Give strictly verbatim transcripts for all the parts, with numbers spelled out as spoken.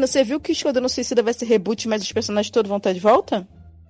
Menina, você viu que Esquadrão Suicida vai ser reboot, mas os personagens todos vão estar de volta?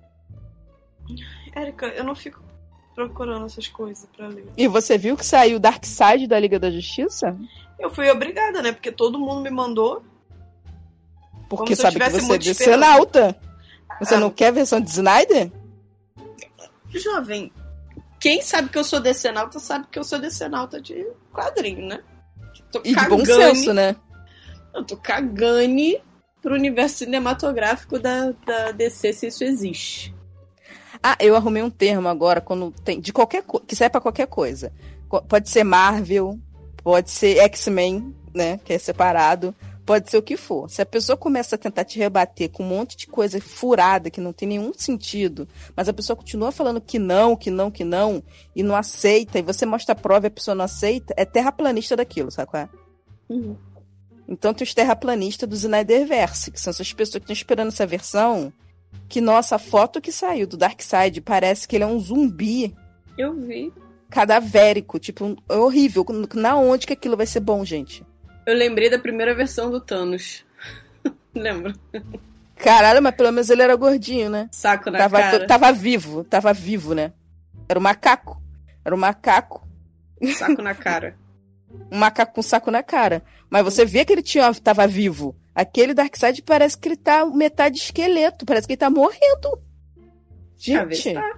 Érica, eu não fico procurando essas coisas pra ler. E você viu que saiu Darkseid da Liga da Justiça? Eu fui obrigada, né? Porque todo mundo me mandou. Porque sabe que você é decenalta. Você ah, não quer a versão de Snyder? Jovem, quem sabe que eu sou decenalta sabe que eu sou decenalta de quadrinho, né? Tô e cagane, de bom senso, né? Eu tô cagane pro universo cinematográfico da, da D C, se isso existe. Ah, eu arrumei um termo agora, quando tem, de qualquer coisa, que serve pra qualquer coisa. Pode ser Marvel, pode ser X-Men, né, que é separado, pode ser o que for. Se a pessoa começa a tentar te rebater com um monte de coisa furada, que não tem nenhum sentido, mas a pessoa continua falando que não, que não, que não, e não aceita, e você mostra a prova e a pessoa não aceita, é terraplanista daquilo, sabe qual é? Uhum. Então tem os terraplanistas do Snyderverse, que são essas pessoas que estão esperando essa versão, que, nossa, a foto que saiu do Darkseid parece que ele é um zumbi. Eu vi. Cadavérico, tipo, é horrível. Na onde que aquilo vai ser bom, gente? Eu lembrei da primeira versão do Thanos. Lembra? Caralho, mas pelo menos ele era gordinho, né? Saco na tava, cara. Tava vivo, tava vivo, né? Era um macaco. Era um macaco. Saco na cara. Um macaco com saco na cara. Mas você vê que ele tinha, tava vivo. Aquele Darkseid parece que ele tá metade esqueleto. Parece que ele tá morrendo. Gente. Tá.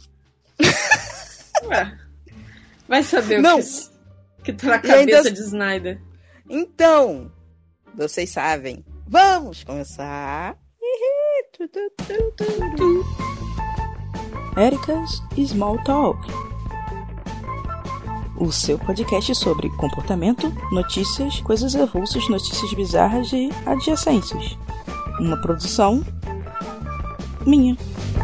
Ué. Vai saber Não. o que, que tá na cabeça ainda... de Snyder. Então, vocês sabem. Vamos começar. Érica's Small Talk. O seu podcast sobre comportamento, notícias, coisas avulsas, notícias bizarras e adjacências. Uma produção minha.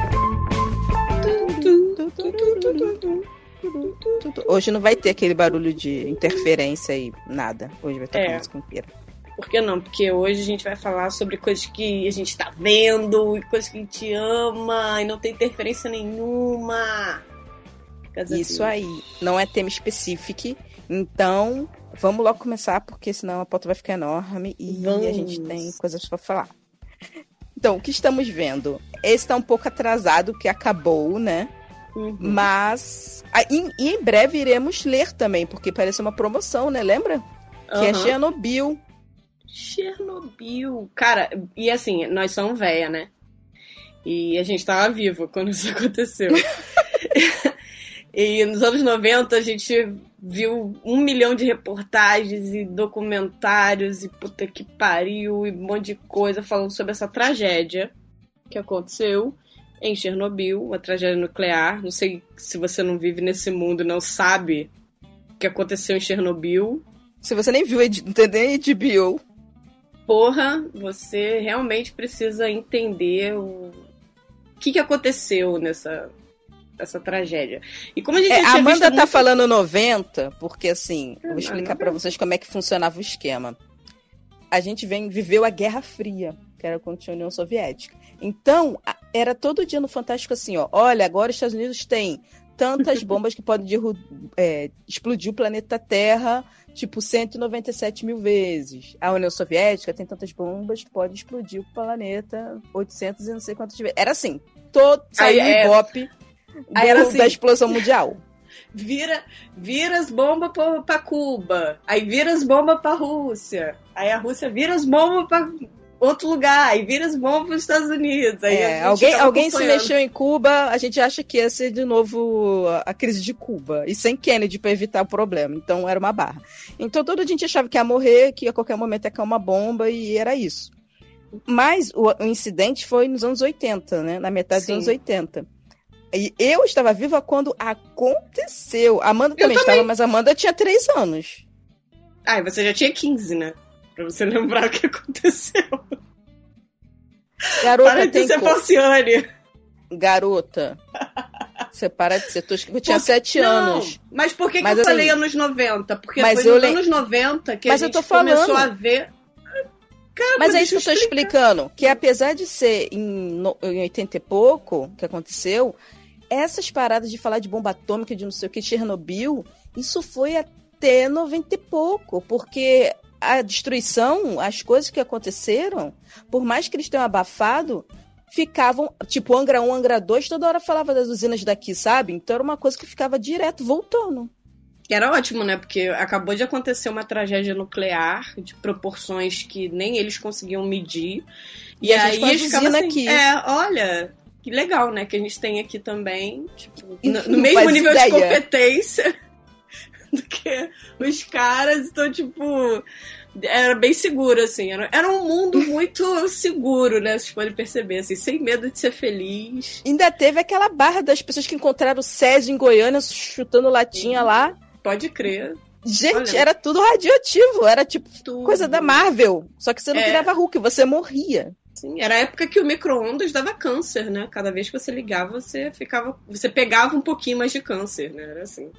Hoje não vai ter aquele barulho de interferência e nada. Hoje vai tocar é. música inteira. Por que não? Porque hoje a gente vai falar sobre coisas que a gente tá vendo, e coisas que a gente ama, e não tem interferência nenhuma. Isso aí, não é tema específico, então vamos logo começar, porque senão a pauta vai ficar enorme e vamos. A gente tem coisas para falar. Então, o que estamos vendo? Esse tá um pouco atrasado, que acabou, né? Uhum. Mas ah, em, e em breve iremos ler também, porque parece uma promoção, né? Lembra? Que uhum. é Chernobyl. Chernobyl. Cara, e assim, nós somos véia, né? E a gente tava vivo quando isso aconteceu. E nos anos noventa a gente viu um milhão de reportagens e documentários e puta que pariu e um monte de coisa falando sobre essa tragédia que aconteceu em Chernobyl, uma tragédia nuclear. Não sei se você não vive nesse mundo e não sabe o que aconteceu em Chernobyl. Se você nem viu, não tem nem H B O. Porra, você realmente precisa entender o que, que aconteceu nessa... essa tragédia. E como a gente é, tinha a Amanda tá muito... falando noventa, porque assim, é, eu vou explicar não, para vocês como é que funcionava o esquema. A gente vem, viveu a Guerra Fria, que era contra a União Soviética. Então, era todo dia no Fantástico assim, ó, olha, agora os Estados Unidos têm tantas bombas que podem derru- é, explodir o planeta Terra, tipo, cento e noventa e sete mil vezes. A União Soviética tem tantas bombas que podem explodir o planeta oitocentos e não sei quantas vezes. Era assim, todo saiu é... Ibope Aí era assim, da explosão mundial. Vira, vira as bombas pra, pra Cuba. Aí vira as bombas pra Rússia. Aí a Rússia vira as bombas pra outro lugar. Aí vira as bombas pros Estados Unidos. Aí é, alguém alguém se mexeu em Cuba, a gente acha que ia ser de novo a, a crise de Cuba. E sem Kennedy pra evitar o problema. Então era uma barra. Então toda a gente achava que ia morrer, que a qualquer momento ia cair uma bomba e era isso. Mas o, o incidente foi nos anos oitenta, né? Na metade Sim. dos anos oitenta. E eu estava viva quando aconteceu. A Amanda também, também estava, mas a Amanda tinha três anos. Ah, e você já tinha quinze, né? Pra você lembrar o que aconteceu. Garota, para de tem ser cor. Falciane. Garota, você para de ser tosca. Eu tinha por... sete não, anos. Mas por que, mas, que eu assim, falei anos noventa? Porque mas foi nos le... anos noventa que mas a gente eu tô falando. começou a ver... Cara, mas é isso que eu tô explicando. Que apesar de ser em, no... em oitenta e pouco, que aconteceu... Essas paradas de falar de bomba atômica, de não sei o que, Chernobyl, isso foi até noventa e pouco, porque a destruição, as coisas que aconteceram, por mais que eles tenham abafado, ficavam, tipo, Angra um, Angra dois, toda hora falava das usinas daqui, sabe? Então era uma coisa que ficava direto voltando. Era ótimo, né? Porque acabou de acontecer uma tragédia nuclear de proporções que nem eles conseguiam medir. E, e a aí gente eles ficavam assim, aqui. É, olha, que legal, né? Que a gente tem aqui também, tipo, E no, no não mesmo faz nível ideia. de competência do que os caras. Então, tipo, era bem seguro, assim. Era, era um mundo muito seguro, né? Vocês podem perceber, assim, sem medo de ser feliz. Ainda teve aquela barra das pessoas que encontraram o Césio em Goiânia chutando latinha Sim. lá. Pode crer. Gente, Olha, era tudo radioativo. Era tipo tudo. coisa da Marvel. Só que você não É. virava Hulk, você morria. Sim, era a época que o micro-ondas dava câncer, né? Cada vez que você ligava, você ficava. Você pegava um pouquinho mais de câncer, né? Era assim.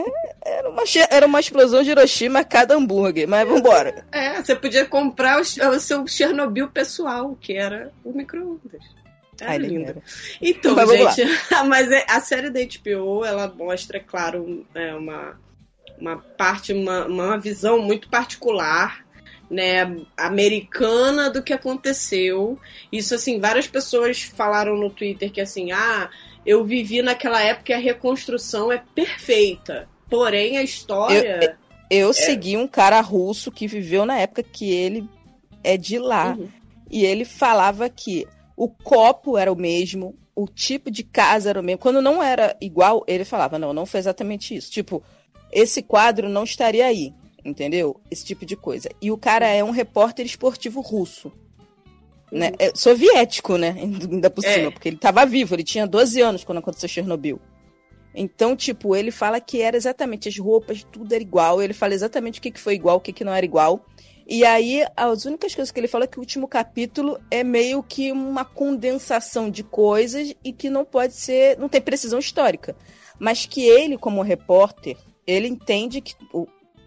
Era uma, che- era uma explosão de Hiroshima a cada hambúrguer. Mas vambora. É, você podia comprar o, o seu Chernobyl pessoal, que era o micro-ondas. Era Ai, nem lindo. era. Então, Mas vamos gente, mas é- a série da H B O, ela mostra, claro, é, uma, uma parte, uma, uma visão muito particular, né, americana do que aconteceu. Isso, assim, várias pessoas falaram no Twitter que, assim, ah, eu vivi naquela época e a reconstrução é perfeita. Porém, a história... Eu segui um cara russo que viveu na época que ele é de lá. Uhum. E ele falava que o copo era o mesmo, o tipo de casa era o mesmo. Quando não era igual, ele falava, não, não foi exatamente isso. Tipo, esse quadro não estaria aí, entendeu? Esse tipo de coisa. E o cara é um repórter esportivo russo. Uhum. Né? É soviético, né? Ainda por É. cima, porque ele estava vivo, ele tinha doze anos quando aconteceu Chernobyl. Então, tipo, ele fala que era exatamente as roupas, tudo era igual. Ele fala exatamente o que, que foi igual, o que, que não era igual. E aí, as únicas coisas que ele fala é que o último capítulo é meio que uma condensação de coisas e que não pode ser, não tem precisão histórica. Mas que ele, como repórter, ele entende que o,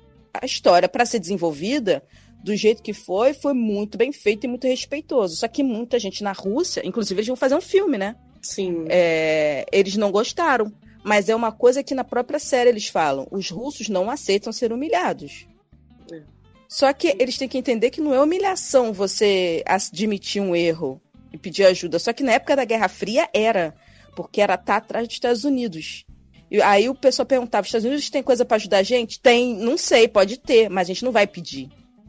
a história, para ser desenvolvida, do jeito que foi, foi muito bem feito e muito respeitoso. Só que muita gente na Rússia, inclusive eles vão fazer um filme, né? Sim. É, eles não gostaram. Mas é uma coisa que na própria série eles falam. Os russos não aceitam ser humilhados. É. Só que eles têm que entender que não é humilhação você admitir um erro e pedir ajuda. Só que na época da Guerra Fria era. Porque era estar atrás dos Estados Unidos. E aí o pessoal perguntava, os Estados Unidos tem coisa pra ajudar a gente? Tem, não sei, pode ter, mas a gente não vai pedir.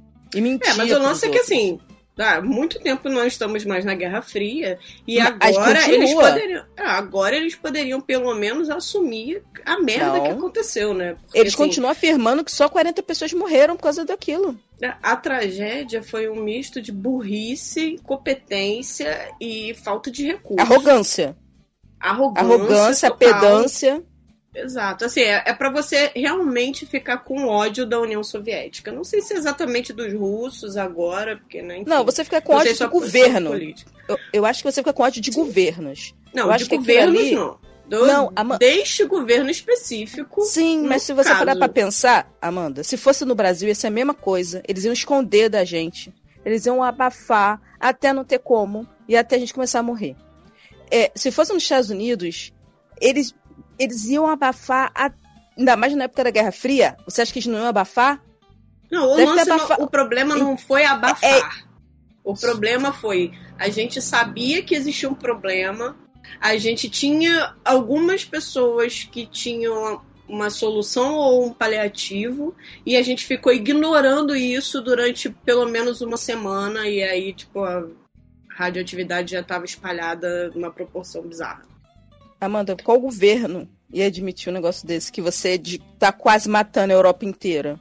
E mentir. É, mas o lance é que assim, há muito tempo não estamos mais na Guerra Fria e Mas agora continua. eles poderiam, ah, agora eles poderiam pelo menos assumir a merda Não. que aconteceu, né? Porque, Eles assim, continuam afirmando que só quarenta pessoas morreram por causa daquilo. a tragédia foi um misto de burrice, incompetência e falta de recursos. Arrogância. Arrogância, Arrogância, total. pedância. Exato, assim, é, é para você realmente ficar com ódio da União Soviética. Não sei se é exatamente dos russos agora, porque, né, enfim, Não, você fica com não sei ódio sua de posição governo. política. Eu, eu acho que você fica com ódio de governos. Não, Eu acho de que aquilo governos ali- não. Do, Não, Ama- Deste governo específico. Sim, no mas se você caso. parar pra pensar, Amanda, se fosse no Brasil ia ser a mesma coisa. Eles iam esconder da gente. Eles iam abafar até não ter como e até a gente começar a morrer. É, se fosse nos Estados Unidos, eles, eles iam abafar, a- ainda mais na época da Guerra Fria. Você acha que eles não iam abafar? Não, o, Deve ter lance não- abafa- o problema não foi abafar. É- O problema foi, a gente sabia que existia um problema, a gente tinha algumas pessoas que tinham uma solução ou um paliativo, e a gente ficou ignorando isso durante pelo menos uma semana, e aí, tipo, a radioatividade já estava espalhada numa proporção bizarra. Amanda, qual governo ia admitir um negócio desse? Que você de- tá quase matando a Europa inteira?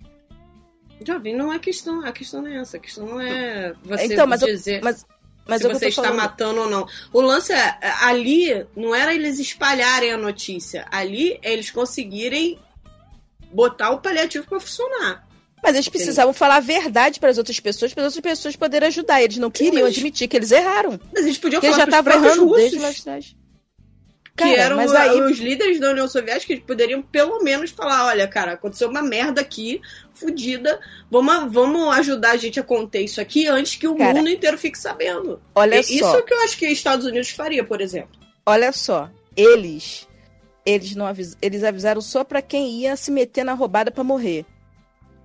Já vi, não é questão, a questão não é essa, a questão não é você Então, mas eu- dizer... Mas, mas se eu você tô está falando... matando ou não. O lance é, ali não era eles espalharem a notícia. Ali é eles conseguirem botar o paliativo para funcionar. Mas eles precisavam falar a verdade para as outras pessoas, para as outras pessoas poderem ajudar. Eles não queriam mas- admitir que eles erraram. Mas eles podiam Porque eles falar já pros estavam próprios errando russos, desde lá atrás. que Cara, eram mas aí- os líderes da União Soviética, eles poderiam pelo menos falar, olha, cara, aconteceu uma merda aqui, fodida, vamos, vamos ajudar a gente a conter isso aqui antes que o Cara, mundo inteiro fique sabendo. Olha E- só, Isso é o que eu acho que os Estados Unidos faria, por exemplo. olha só. Eles, eles não avis... eles avisaram só para quem ia se meter na roubada para morrer.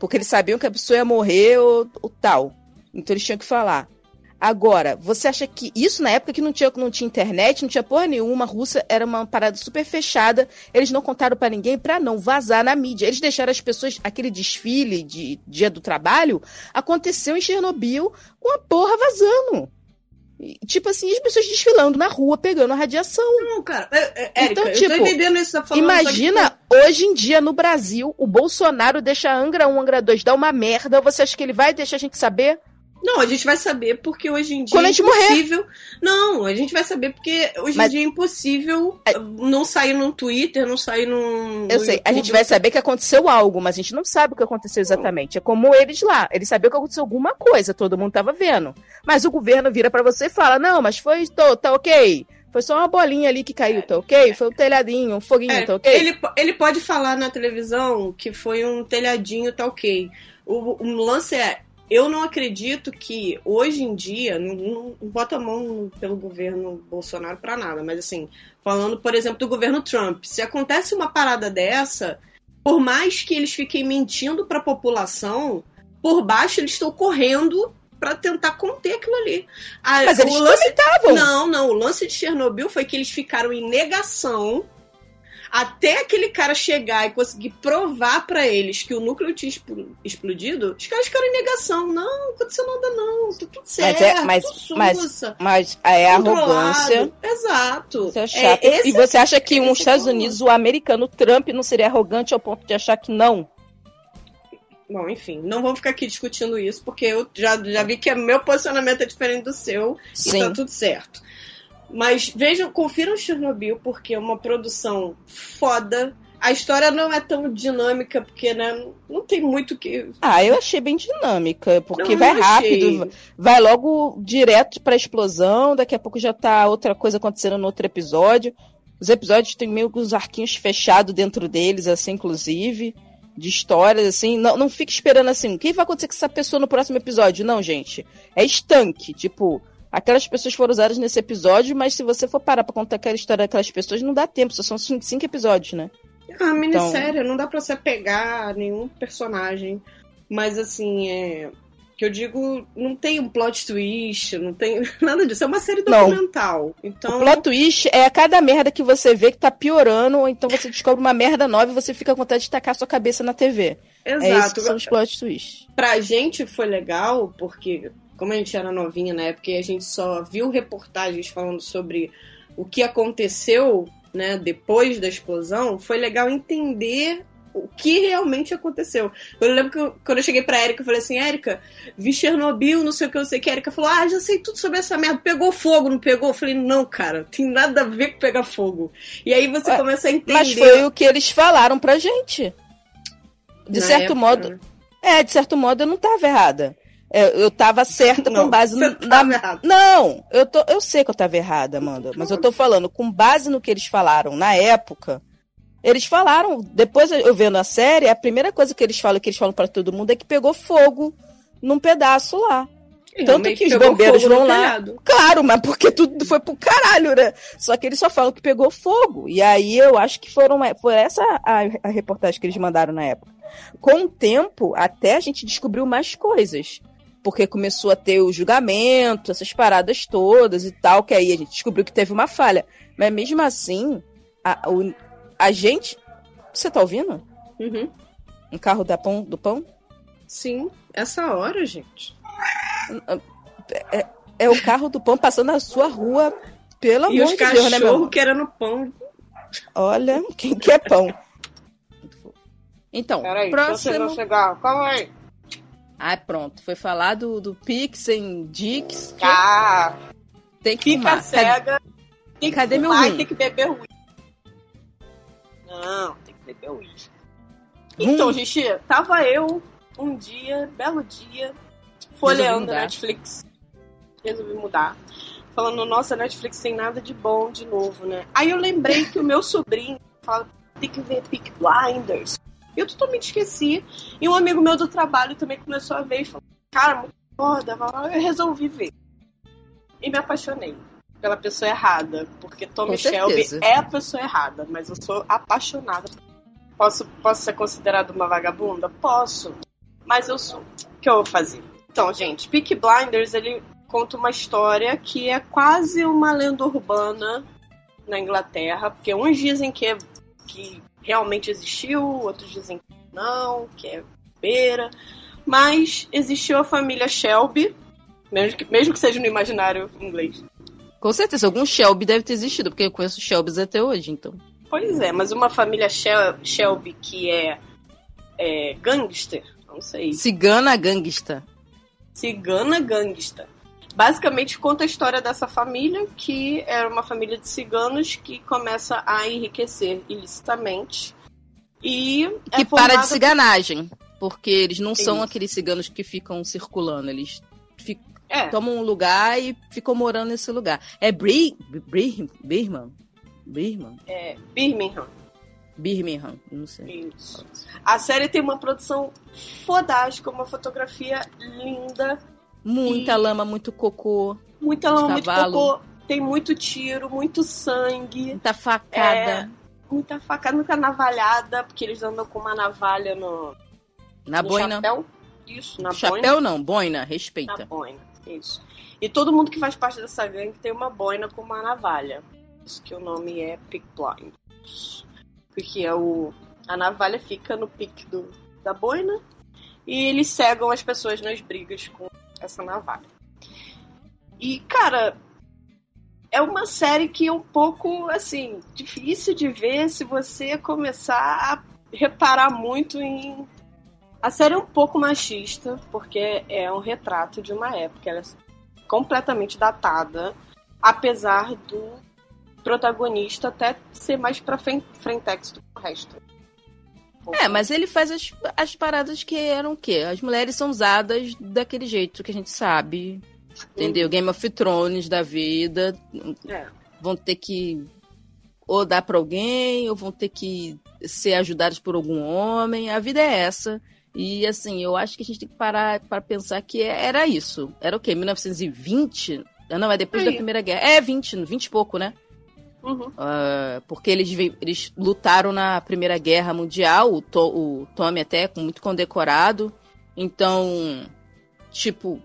Porque eles sabiam que a pessoa ia morrer ou, ou tal. Então eles tinham que falar. Agora, você acha que isso na época que não tinha, não tinha internet, não tinha porra nenhuma, a Rússia era uma parada super fechada, eles não contaram pra ninguém pra não vazar na mídia. Eles deixaram as pessoas, aquele desfile de Dia do Trabalho, aconteceu em Chernobyl com a porra vazando. E, tipo assim, as pessoas desfilando na rua, pegando a radiação. Não, cara, é, é, então, Érica, tipo, eu tô entendendo isso que você tá falando. Imagina, que... hoje em dia, no Brasil, o Bolsonaro deixa a Angra um, Angra dois dar uma merda, você acha que ele vai deixar a gente saber? Não, a gente vai saber porque hoje em dia Quando é a gente impossível. Morrer. Não, a gente vai saber porque hoje Mas... em dia é impossível não sair no Twitter, não sair no. Eu no sei, YouTube. a gente vai saber que aconteceu algo, mas a gente não sabe o que aconteceu exatamente. É como eles lá, eles sabiam que aconteceu alguma coisa, todo mundo tava vendo. Mas o governo vira pra você e fala: não, mas foi, tô, tá ok. Foi só uma bolinha ali que caiu, tá ok? Foi um telhadinho, um foguinho, É, tá ok? ele, ele pode falar na televisão que foi um telhadinho, tá ok. O, o lance é. Eu não acredito que, hoje em dia, não, não, não bota a mão pelo governo Bolsonaro pra nada, mas assim, falando, por exemplo, do governo Trump, se acontece uma parada dessa, por mais que eles fiquem mentindo pra população, por baixo eles estão correndo pra tentar conter aquilo ali. A, mas eles lance... também estavam. Não, não, o lance de Chernobyl foi que eles ficaram em negação até aquele cara chegar e conseguir provar pra eles que o núcleo tinha explodido. Os caras ficaram em negação. Não, não aconteceu nada não, tá tudo certo, mas é, mas, mas, mas é arrogância. Exato. Você é chato. É, e você acha que um Estados Unidos, o americano Trump, não seria arrogante ao ponto de achar que não? Bom, enfim, não vamos ficar aqui discutindo isso, porque eu já, já vi que o meu posicionamento é diferente do seu. Sim. E tá tudo certo. Mas vejam, confiram Chernobyl, porque é uma produção foda. A história não é tão dinâmica, porque né, não tem muito que... Ah, eu achei bem dinâmica, porque não, vai não rápido, vai logo direto pra explosão, daqui a pouco já tá outra coisa acontecendo no outro episódio. Os episódios têm meio que os arquinhos fechados dentro deles, assim, inclusive, de histórias, assim. Não, não fica esperando assim, o que vai acontecer com essa pessoa no próximo episódio? Não, gente. É estanque, tipo... Aquelas pessoas foram usadas nesse episódio, mas se você for parar pra contar aquela história daquelas pessoas, não dá tempo, só são cinco, cinco episódios, né? É uma minissérie, então... não dá pra você pegar nenhum personagem. Mas assim, é... que eu digo, não tem um plot twist, não tem nada disso. É uma série documental. Não. Então... O plot twist é a cada merda que você vê que tá piorando, ou então você descobre uma merda nova e você fica com vontade de tacar sua cabeça na T V. Exato. É isso que são os plot twists. Pra gente foi legal, porque... Como a gente era novinha na época e a gente só viu reportagens falando sobre o que aconteceu, né, depois da explosão, foi legal entender o que realmente aconteceu. Eu lembro que eu, quando eu cheguei pra Érica, eu falei assim, Érica, vi Chernobyl, não sei o que eu sei que. A Érica falou, ah, já sei tudo sobre essa merda. Pegou fogo, não pegou? Eu falei, não, cara, tem nada a ver com pegar fogo. E aí você Ué, começa a entender... Mas foi o que eles falaram pra gente. De na certo época, modo... Né? É, de certo modo eu não tava errada. Eu tava certa não, com base no. Você tava na... errada. Não, eu, tô, eu sei que eu tava errada, Amanda. Mas eu tô falando, com base no que eles falaram na época, eles falaram, depois eu vendo a série, a primeira coisa que eles falam, que eles falam pra todo mundo, é que pegou fogo num pedaço lá. E Tanto que os bombeiros vão lá. Telhado. Claro, mas porque tudo foi pro caralho, né? Só que eles só falam que pegou fogo. E aí eu acho que foram, foi essa a, a reportagem que eles mandaram na época. Com o tempo, até a gente descobriu mais coisas. Porque começou a ter o julgamento, essas paradas todas e tal, que aí a gente descobriu que teve uma falha. Mas mesmo assim, a, o, a gente... Você tá ouvindo? Uhum. Um carro da pão, do pão? Sim, essa hora, gente. É, é o carro do pão passando na sua rua, pelo e amor de Deus, né, meu? E os cachorros querendo pão. Olha, quem quer pão? Então, Peraí, próximo... Não chegar. Calma aí. Ah, pronto. Foi falar do, do Pix em Dix. Ah! Tem que fica fumar. cega. Tem que Cadê fumar meu rim? Tem que beber uísque. Não, tem que beber uísque. Então, Gigi, tava eu um dia, belo dia, folheando a Netflix. Resolvi mudar. Falando, nossa, a Netflix tem nada de bom de novo, né? Aí eu lembrei que o meu sobrinho fala, tem que ver Peaky Blinders. Eu totalmente esqueci. E um amigo meu do trabalho também começou a ver e falou, cara, muito foda. Eu resolvi ver. E me apaixonei pela pessoa errada. Porque Tommy Shelby é a pessoa errada. Mas eu sou apaixonada. Posso, posso ser considerada uma vagabunda? Posso. mas eu sou. O que eu vou fazer? Então, gente, Peaky Blinders, ele conta uma história que é quase uma lenda urbana na Inglaterra, porque uns dizem que, é, que realmente existiu, outros dizem que não, que é beira, mas existiu a família Shelby, mesmo que, mesmo que seja no imaginário inglês. Com certeza, algum Shelby deve ter existido, porque eu conheço Shelbys até hoje, então. Pois é, mas uma família Shel- Shelby que é, é gangster, não sei. Cigana gangsta. Cigana gangsta. Basicamente conta a história dessa família, que era uma família de ciganos que começa a enriquecer ilicitamente. E que é formada... para de ciganagem, porque eles não Isso. são aqueles ciganos que ficam circulando, eles ficam, É. tomam um lugar e ficam morando nesse lugar. É Bri... Bri... Birmingham? Birmingham? É, Birmingham. Birmingham, não sei. Isso. A série tem uma produção fodástica, uma fotografia linda. Muita E- lama, muito cocô, Muita lama, muito cavalo. cocô. Tem muito tiro, muito sangue. muita facada. É, muita facada, muita navalhada, porque eles andam com uma navalha no, Na no boina. chapéu. Isso, na Chapéu boina. não, boina, Na respeita. boina, isso. E todo mundo que faz parte dessa gangue tem uma boina com uma navalha. Por isso que o nome é Peaky Blinders. Porque é o, a navalha fica no pique do, da boina e eles cegam as pessoas nas brigas com essa navalha. E, cara, é uma série que é um pouco, assim, difícil de ver se você começar a reparar muito em... A série é um pouco machista, porque é um retrato de uma época, ela é completamente datada, apesar do protagonista até ser mais pra frente, frentex do que o resto. É, mas ele faz as, as paradas que eram o quê? As mulheres são usadas daquele jeito que a gente sabe, entendeu? Game of Thrones da vida, É. vão ter que ou dar pra alguém, ou vão ter que ser ajudadas por algum homem. A vida é essa. E, assim, eu acho que a gente tem que parar para pensar que era isso. Era o quê? mil novecentos e vinte? Não, é depois Aí. da Primeira Guerra. É, vinte, vinte e pouco, né? Uhum. Uh, porque eles, ve- eles lutaram na Primeira Guerra Mundial, o, to, o Tommy até muito condecorado. Então, tipo,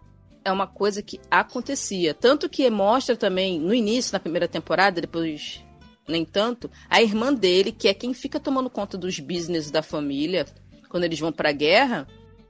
é uma coisa que acontecia. Tanto que mostra também, no início, na primeira temporada, depois nem tanto, a irmã dele, que é quem fica tomando conta dos business da família quando eles vão pra guerra.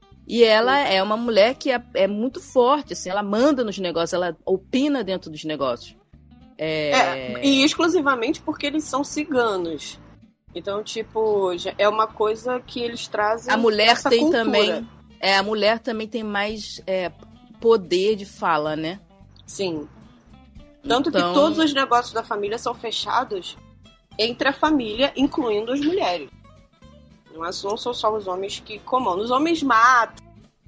E ela é uma mulher que é, é muito forte, assim, ela manda nos negócios, ela opina dentro dos negócios. É... É, e exclusivamente porque eles são ciganos. Então, tipo, já é uma coisa que eles trazem. A mulher essa tem cultura. também. É, a mulher também tem mais é, poder de fala, né? Sim. Tanto Então- que todos os negócios da família são fechados entre a família, incluindo as mulheres. Não é- não são só os homens que comandam. Os homens matam,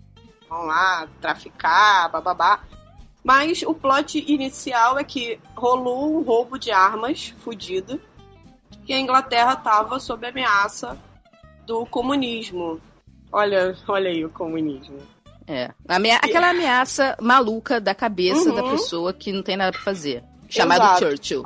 vão lá traficar, bababá. Mas o plot inicial é que rolou um roubo de armas fudido, que a Inglaterra estava sob ameaça do comunismo. Olha, olha aí o comunismo. É. Amea- Aquela ameaça maluca da cabeça Uhum. da pessoa que não tem nada pra fazer. Chamado Exato. Churchill.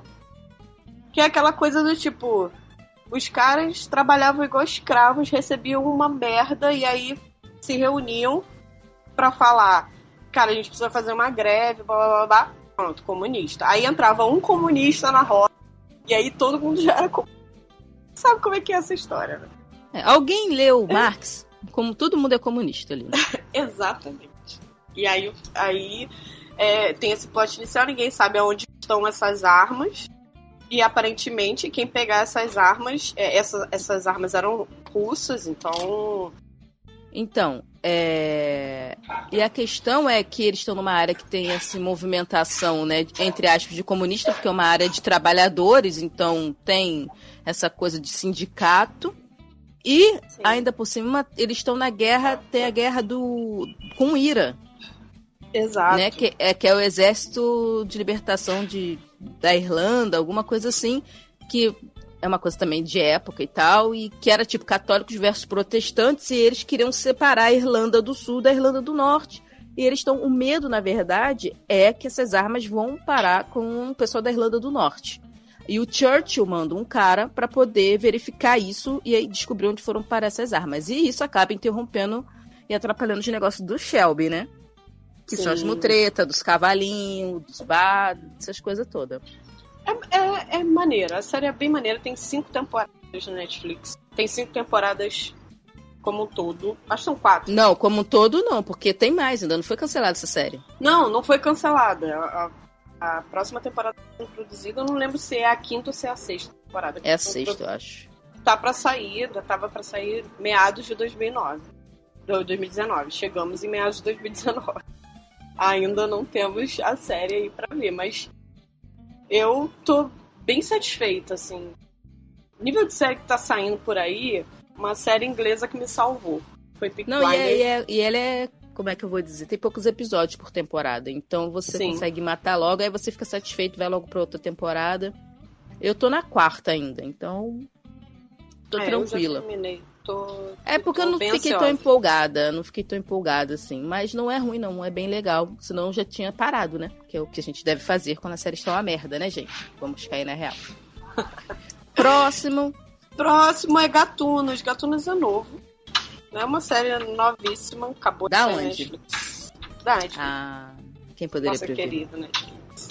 Que é aquela coisa do tipo, os caras trabalhavam igual escravos, recebiam uma merda e aí se reuniam pra falar, cara, a gente precisa fazer uma greve, blá blá blá blá. Pronto, comunista. Aí entrava um comunista na roda e aí todo mundo já era comunista. Sabe como é que é essa história, né? É, alguém leu Marx? Como todo mundo é comunista ali. Né? Exatamente. E aí, aí é, tem esse plot inicial, ninguém sabe aonde estão essas armas. E aparentemente quem pegar essas armas, é, essa, essas armas eram russas, então. Então, é... e a questão é que eles estão numa área que tem essa movimentação, né, entre aspas, de comunista, porque é uma área de trabalhadores, então tem essa coisa de sindicato. E, Sim. ainda por cima, eles estão na guerra, tem a guerra do com o IRA, Exato. né, que é, que é o Exército de Libertação de, da Irlanda, alguma coisa assim, que é uma coisa também de época e tal, e que era tipo católicos versus protestantes, e eles queriam separar a Irlanda do Sul da Irlanda do Norte. E eles estão. O medo, na verdade, é que essas armas vão parar com o pessoal da Irlanda do Norte. E o Churchill manda um cara para poder verificar isso e aí descobrir onde foram parar essas armas. E isso acaba interrompendo. e atrapalhando os negócios do Shelby, né? Que Sim. são as mutretas, dos cavalinhos, dos bar, essas coisas todas. É, é, é maneira, a série é bem maneira, tem cinco temporadas na Netflix. Tem cinco temporadas como um todo. Acho que são quatro. Não, como um todo não, porque tem mais, ainda não foi cancelada essa série. Não, não foi cancelada. A, a, a próxima temporada foi produzida, eu não lembro se é a quinta ou se é a sexta temporada. É a sexta, eu acho. Tá pra sair, tava pra sair meados de dois mil e nove. dois mil e dezenove. Chegamos em meados de dois mil e dezenove. Ainda não temos a série aí pra ver, mas eu tô bem satisfeita, assim. O nível de série que tá saindo por aí, uma série inglesa que me salvou. Foi Peaky Não, e, é, e, é, e ela é, como é que eu vou dizer? Tem poucos episódios por temporada, então você Sim. consegue matar logo, aí você fica satisfeito, vai logo pra outra temporada. Eu tô na quarta ainda, então tô é, tranquila. Eu já terminei. Tô, é porque eu não fiquei ansiosa. tão empolgada, não fiquei tão empolgada assim, mas não é ruim não, é bem legal, senão eu já tinha parado, né? Que é o que a gente deve fazer quando a série está uma merda, né, gente? Vamos cair na real. Próximo. Próximo é Gatunos. Gatunos é novo. É uma série novíssima, acabou da de onde? Netflix. Da Netflix. Ah, quem poderia Nossa prever? querida Netflix.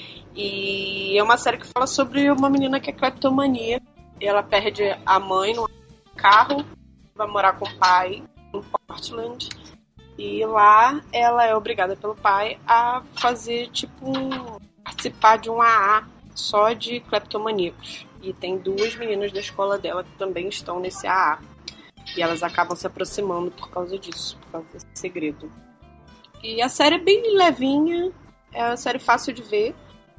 E é uma série que fala sobre uma menina que é cleptomania. E ela perde a mãe no carro, vai morar com o pai em Portland. E lá ela é obrigada pelo pai a fazer, tipo, um, participar de um A A só de cleptomaníacos. E tem duas meninas da escola dela que também estão nesse A A. E elas acabam se aproximando por causa disso, por causa desse segredo. E a série é bem levinha, é uma série fácil de ver.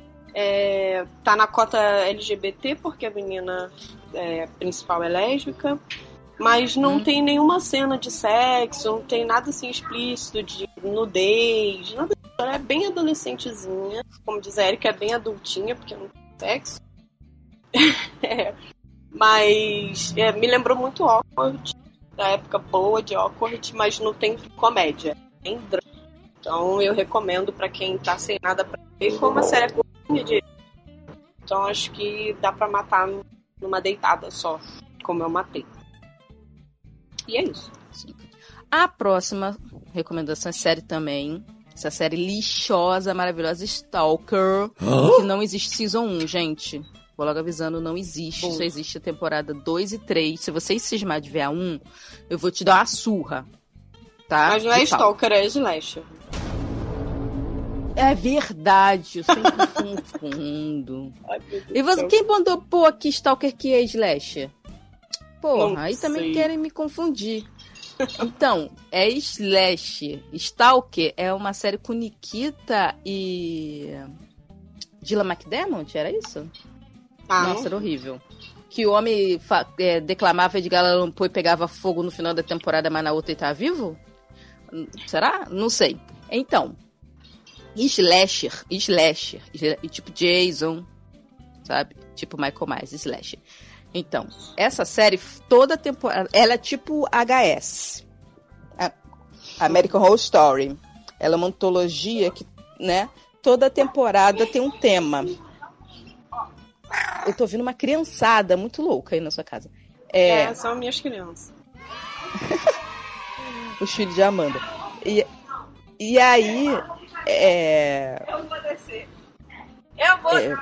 É, tá na cota L G B T, porque a menina é, principal é lésbica. Mas não hum. tem nenhuma cena de sexo, não tem nada assim explícito de nudez, nada. Ela é bem adolescentezinha, como diz a Erika, é bem adultinha, porque não tem sexo. é. Mas é, me lembrou muito Awkward, da época boa de Awkward, mas não tem comédia, tem drama. Então eu recomendo pra quem tá sem nada pra ver, como uma série curtinha de... Então acho que dá pra matar numa deitada só, como eu matei. E é isso. A próxima recomendação é série também. Essa série lixosa, maravilhosa, Stalker. Oh? Que não existe Season um, gente. Vou logo avisando, não existe. Bom. Só existe a temporada dois e três. Se vocês cismar de ver a um, eu vou te dar uma surra. Tá? Mas não é Stalker, é Slasher. É verdade, eu sempre confundo. E você, quem mandou pôr aqui Stalker que é Slasher? Porra, não aí sei. Também querem me confundir. Então, é Slash. Stalker é uma série com Nikita e... Dylan McDermott, era isso? Ah, nossa, era horrível. Que o homem fa- é, declamava Edgar Allan Poe e pegava fogo no final da temporada, mas na outra ele tá vivo? Será? Não sei. Então, Slasher, Slasher, e tipo Jason, sabe? Tipo Michael Myers, Slasher. Então, essa série, toda temporada, ela é tipo H S, a American Horror Story. Ela é uma antologia que, né, toda temporada tem um tema. Eu tô ouvindo uma criançada muito louca aí na sua casa. É, é são minhas crianças. Os filhos de Amanda. E, e aí, é... Eu vou descer. Eu vou... É...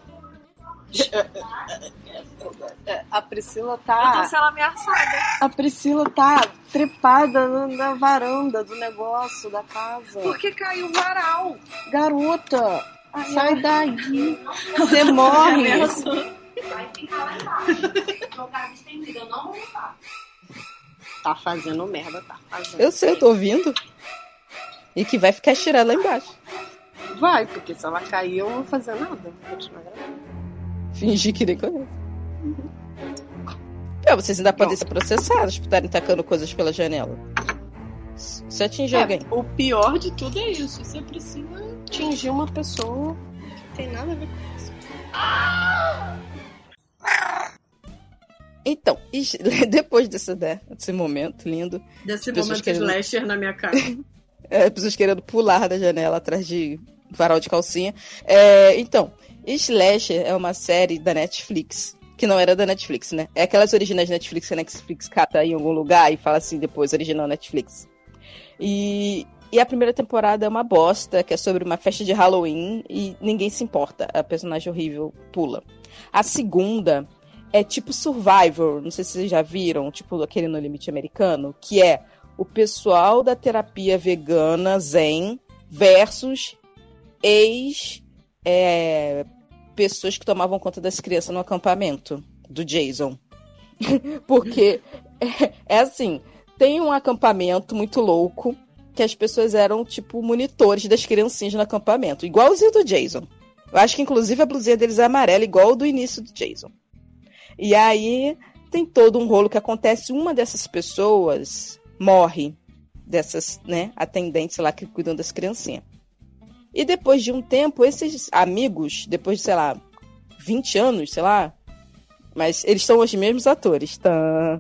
A Priscila tá... Eu tô sendo ameaçada. A Priscila tá trepada na, na varanda do negócio da casa. Porque caiu o varal. Garota, ai, sai daí. Você morre. Vai ficar lá embaixo. Jogar estendido, eu não vou voltar. Tá fazendo merda, tá fazendo. Eu sei, eu tô ouvindo. E que vai ficar estirada lá embaixo. Vai, porque se ela cair eu não vou fazer nada. Vou continuar gravando. Fingir que nem conhece. Uhum. Pô, vocês ainda podem ser processados por estarem tacando coisas pela janela. Se atingir é, alguém. O pior de tudo é isso. Você precisa atingir uma pessoa que não tem nada a ver com isso. Então, depois desse, né, desse momento lindo... Desse momento querendo... slasher na minha cara. é, pessoas querendo pular da janela atrás de varal de calcinha. É, então... Slasher é uma série da Netflix, que não era da Netflix, né? É aquelas originais Netflix que a Netflix cata em algum lugar e fala assim depois, original Netflix. E, e a primeira temporada é uma bosta, que é sobre uma festa de Halloween e ninguém se importa. A personagem horrível pula. A segunda é tipo Survivor, não sei se vocês já viram, tipo aquele No Limite Americano, que é o pessoal da terapia vegana zen versus ex é, pessoas que tomavam conta das crianças no acampamento do Jason. Porque é, é assim, tem um acampamento muito louco que as pessoas eram tipo monitores das criancinhas no acampamento, igualzinho do Jason. Eu acho que inclusive a blusinha deles é amarela, igual do início do Jason. E aí tem todo um rolo que acontece, uma dessas pessoas morre, dessas, né, atendentes lá que cuidam das criancinhas. E depois de um tempo, esses amigos, depois de, sei lá, vinte anos, sei lá, mas eles são os mesmos atores, tá?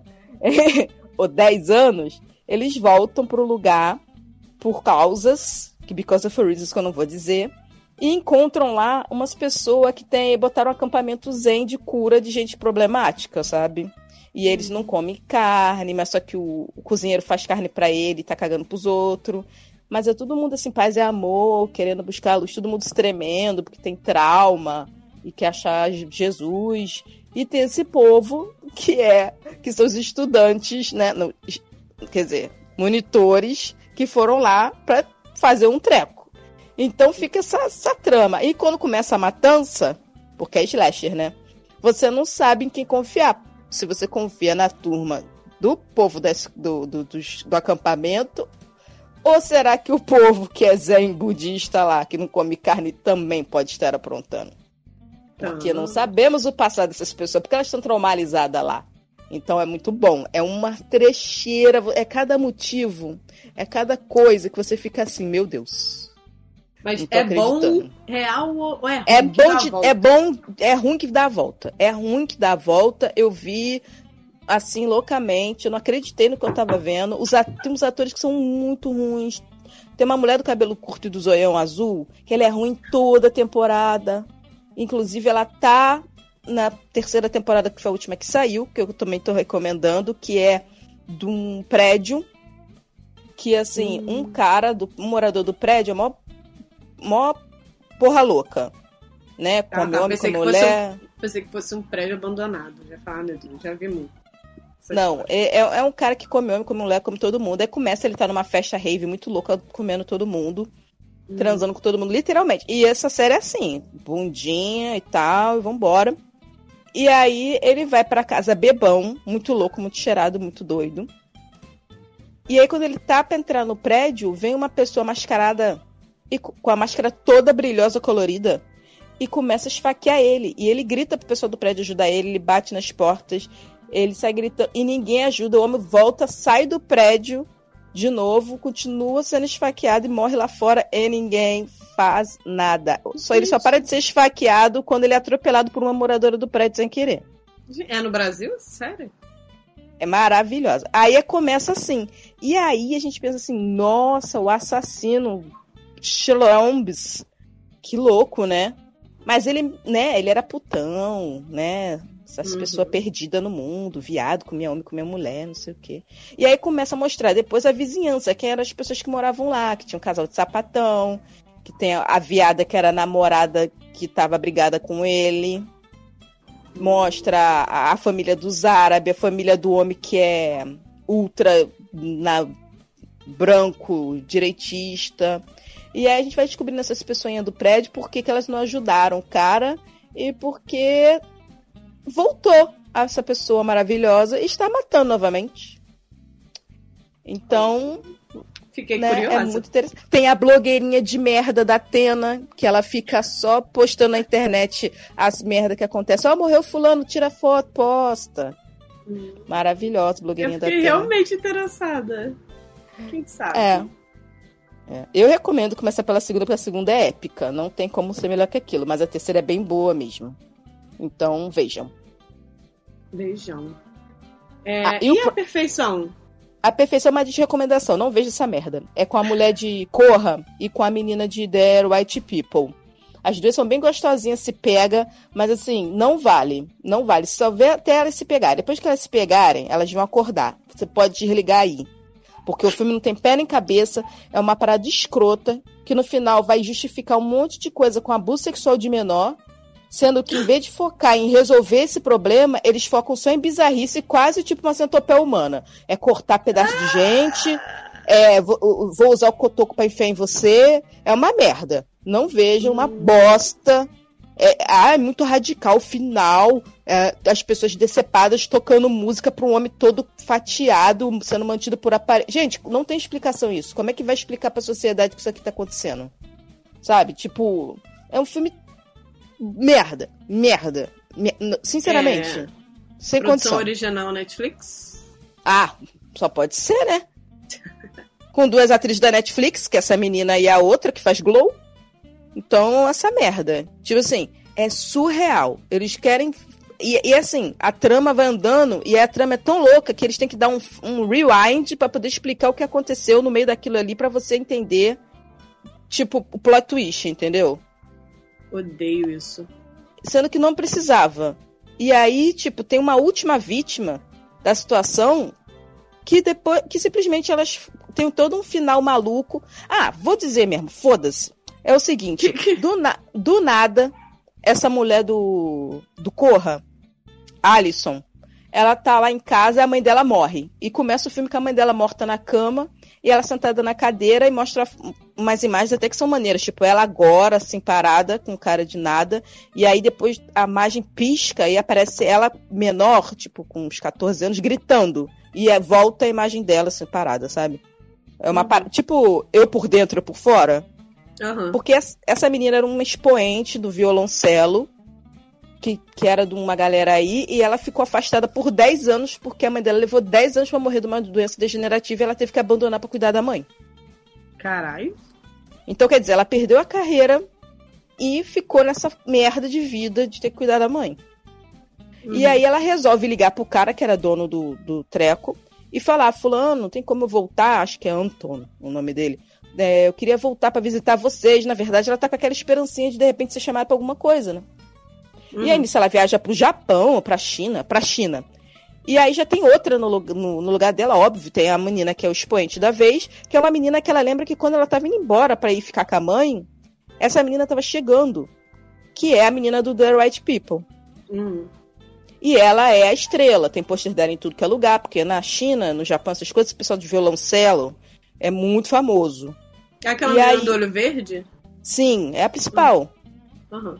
Ou dez anos, eles voltam pro lugar por causas, que because of reasons que eu não vou dizer, e encontram lá umas pessoas que tem, botaram um acampamento zen de cura de gente problemática, sabe? E eles não comem carne, mas só que o, o cozinheiro faz carne pra ele e tá cagando pros outros. Mas é todo mundo assim, paz e amor, querendo buscar a luz, todo mundo se tremendo, porque tem trauma e quer achar Jesus. E tem esse povo que é, que são os estudantes, né? No, quer dizer, monitores que foram lá pra fazer um treco. Então fica essa, essa trama. E quando começa a matança, porque é slasher, né? Você não sabe em quem confiar. Se você confia na turma do povo desse, do, do, do, do acampamento, ou será que o povo que é zen budista lá, que não come carne, também pode estar aprontando? Porque não sabemos o passado dessas pessoas, porque elas estão traumatizadas lá. Então é muito bom. É uma trecheira, é cada motivo, é cada coisa que você fica assim, meu Deus. Mas é bom real ou é ruim? É bom, de, é bom, é ruim que dá a volta. É ruim que dá a volta. Eu vi assim loucamente, eu não acreditei no que eu tava vendo. Os at- tem uns atores que são muito ruins. Tem uma mulher do cabelo curto e do zoião azul, que ela é ruim toda a temporada. Inclusive ela tá na terceira temporada, que foi a última que saiu, que eu também tô recomendando, que é de um prédio que assim, hum. um cara, do, um morador do prédio é mó mó porra louca, né? Come ah, tá. homem, com mulher. Um, pensei que fosse um prédio abandonado. Já fala, ah, meu Deus, já vi muito. Não, é, é um cara que come homem, come mulher, come todo mundo. Aí começa, ele tá numa festa rave muito louca, comendo todo mundo, hum. transando com todo mundo, literalmente. E essa série é assim, bundinha e tal, e vambora. E aí ele vai pra casa bebão, muito louco, muito cheirado, muito doido. E aí quando ele tá pra entrar no prédio, vem uma pessoa mascarada, e com a máscara toda brilhosa, colorida, e começa a esfaquear ele. E ele grita pro pessoal do prédio ajudar ele, ele bate nas portas, ele sai gritando, e ninguém ajuda. O homem volta, sai do prédio de novo, continua sendo esfaqueado e morre lá fora, e ninguém faz nada. Só ele só para de ser esfaqueado quando ele é atropelado por uma moradora do prédio sem querer. É no Brasil? Sério? É maravilhosa. Aí começa assim. E aí a gente pensa assim, nossa, o assassino Schlombs, que louco, né? Mas ele, né, ele era putão, né? Essas uhum. pessoas perdidas no mundo, viado, comia homem, comia mulher, não sei o quê. E aí começa a mostrar depois a vizinhança, quem eram as pessoas que moravam lá, que tinha um casal de sapatão, que tem a, a viada que era a namorada que tava brigada com ele. Mostra a, a família dos árabes, a família do homem que é ultra na, branco, direitista. E aí a gente vai descobrindo essas pessoinhas do prédio por que elas não ajudaram o cara e porque voltou essa pessoa maravilhosa e está matando novamente. Então, fiquei né, curiosa. É muito interessante. Tem a blogueirinha de merda da Atena, que ela fica só postando na internet as merdas que acontecem. Ó, oh, morreu fulano, tira foto, posta. Hum. Maravilhosa, blogueirinha da Atena. Eu fiquei realmente interessada. Quem sabe? É. É. Eu recomendo começar pela segunda, porque a segunda é épica. Não tem como ser melhor que aquilo, mas a terceira é bem boa mesmo. Então, vejam. Vejam. É, ah, e e a pro... perfeição? A perfeição é uma desrecomendação. Não veja essa merda. É com a mulher de Corra e com a menina de The White People. As duas são bem gostosinhas, se pega, mas assim, não vale. Não vale. Só vê até elas se pegarem. Depois que elas se pegarem, elas vão acordar. Você pode desligar aí. Porque o filme não tem pé nem cabeça, é uma parada escrota, que no final vai justificar um monte de coisa com abuso sexual de menor, sendo que em vez de focar em resolver esse problema, eles focam só em bizarrice, quase tipo uma centopeia humana. É cortar pedaço de gente, é, vou, vou usar o cotoco pra enfiar em você, é uma merda. Não vejam, uma bosta. É, ah, é muito radical o final, é, as pessoas decepadas tocando música para um homem todo fatiado, sendo mantido por aparelho. Gente, não tem explicação isso. Como é que vai explicar para a sociedade que isso aqui tá acontecendo? Sabe? Tipo, é um filme merda, merda. Mer... Sinceramente, é... sem Produção condição. Original Netflix? Ah, só pode ser, né? Com duas atrizes da Netflix, que é essa menina e a outra que faz Glow. Então, essa merda. Tipo assim, é surreal. Eles querem... E, e assim, a trama vai andando e a trama é tão louca que eles têm que dar um, um rewind pra poder explicar o que aconteceu no meio daquilo ali pra você entender, tipo, o plot twist, entendeu? Odeio isso. Sendo que não precisava. E aí, tipo, tem uma última vítima da situação que depois... Que simplesmente elas têm todo um final maluco. Ah, vou dizer mesmo, foda-se. É o seguinte, do, na, do nada, essa mulher do, do Corra, Alison, ela tá lá em casa e a mãe dela morre. E começa o filme com a mãe dela morta na cama, e ela sentada na cadeira e mostra umas imagens até que são maneiras. Tipo, ela agora, assim, parada, com cara de nada, e aí depois a imagem pisca e aparece ela menor, tipo, com uns catorze anos, gritando. E é, volta a imagem dela, assim, parada, sabe? É uma par... Tipo, eu por dentro, eu por fora. Uhum. Porque essa menina era uma expoente do violoncelo, que, que era de uma galera aí, e ela ficou afastada por dez anos, porque a mãe dela levou dez anos pra morrer de uma doença degenerativa e ela teve que abandonar pra cuidar da mãe. Caralho. Então, quer dizer, ela perdeu a carreira e ficou nessa merda de vida de ter que cuidar da mãe. Uhum. E aí ela resolve ligar pro cara que era dono do, do treco e falar, fulano, tem como eu voltar? Acho que é Anton o nome dele. É, eu queria voltar pra visitar vocês. Na verdade, ela tá com aquela esperancinha de de repente ser chamada pra alguma coisa, né? Uhum. E aí, nisso, ela viaja pro Japão ou pra China, pra China. E aí já tem outra no, no, no lugar dela, óbvio. Tem a menina que é o expoente da vez, que é uma menina que ela lembra que quando ela tava indo embora pra ir ficar com a mãe, essa menina tava chegando, que é a menina do The Right People. Uhum. E ela é a estrela. Tem pôster dela em tudo que é lugar, porque na China, no Japão, essas coisas, esse pessoal de violoncelo é muito famoso. Aquela e menina aí... do olho verde? Sim, é a principal. Uhum.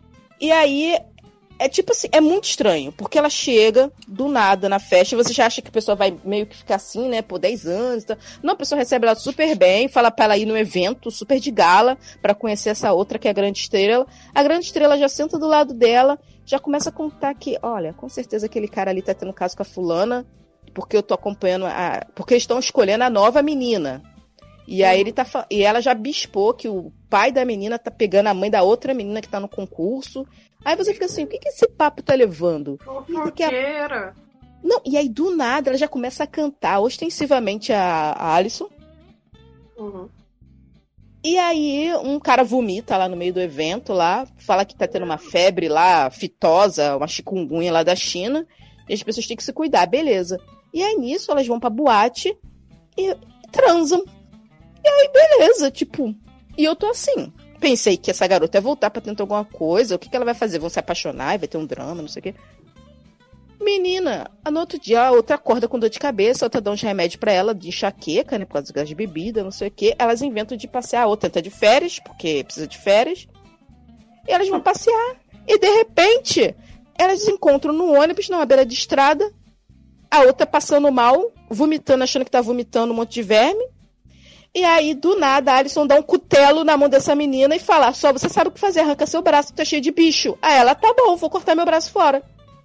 E aí, é tipo assim, é muito estranho, porque ela chega do nada na festa, e você já acha que a pessoa vai meio que ficar assim, né, por dez anos. Tá? Não, a pessoa recebe ela super bem, fala pra ela ir no evento, super de gala, pra conhecer essa outra que é a grande estrela. A grande estrela já senta do lado dela, já começa a contar que, olha, com certeza aquele cara ali tá tendo caso com a fulana, porque eu tô acompanhando a... Porque eles estão escolhendo a nova menina. E aí ele tá e ela já bispou que o pai da menina tá pegando a mãe da outra menina que tá no concurso. Aí você fica assim, o que que esse papo tá levando? Fofoqueira. Não, e aí do nada ela já começa a cantar ostensivamente a, a Alison. Uhum. E aí um cara vomita lá no meio do evento lá, fala que tá tendo uma febre lá, fitosa, uma chikungunya lá da China, e as pessoas têm que se cuidar, beleza. E aí nisso elas vão pra boate e transam. E aí, beleza, tipo... E eu tô assim. Pensei que essa garota ia voltar pra tentar alguma coisa. O que, que ela vai fazer? Vão se apaixonar e vai ter um drama, não sei o quê. Menina, no outro dia a outra acorda com dor de cabeça, a outra dá uns remédios pra ela de enxaqueca, né? Por causa das bebidas, não sei o quê. Elas inventam de passear. A outra tá de férias, porque precisa de férias. E elas vão passear. E, de repente, elas se encontram no ônibus, numa beira de estrada. A outra passando mal, vomitando, achando que tá vomitando um monte de verme. E aí, do nada, a Alison dá um cutelo na mão dessa menina e fala, só você sabe o que fazer, arranca seu braço, tá cheio de bicho. Aí ela, tá bom, vou cortar meu braço fora.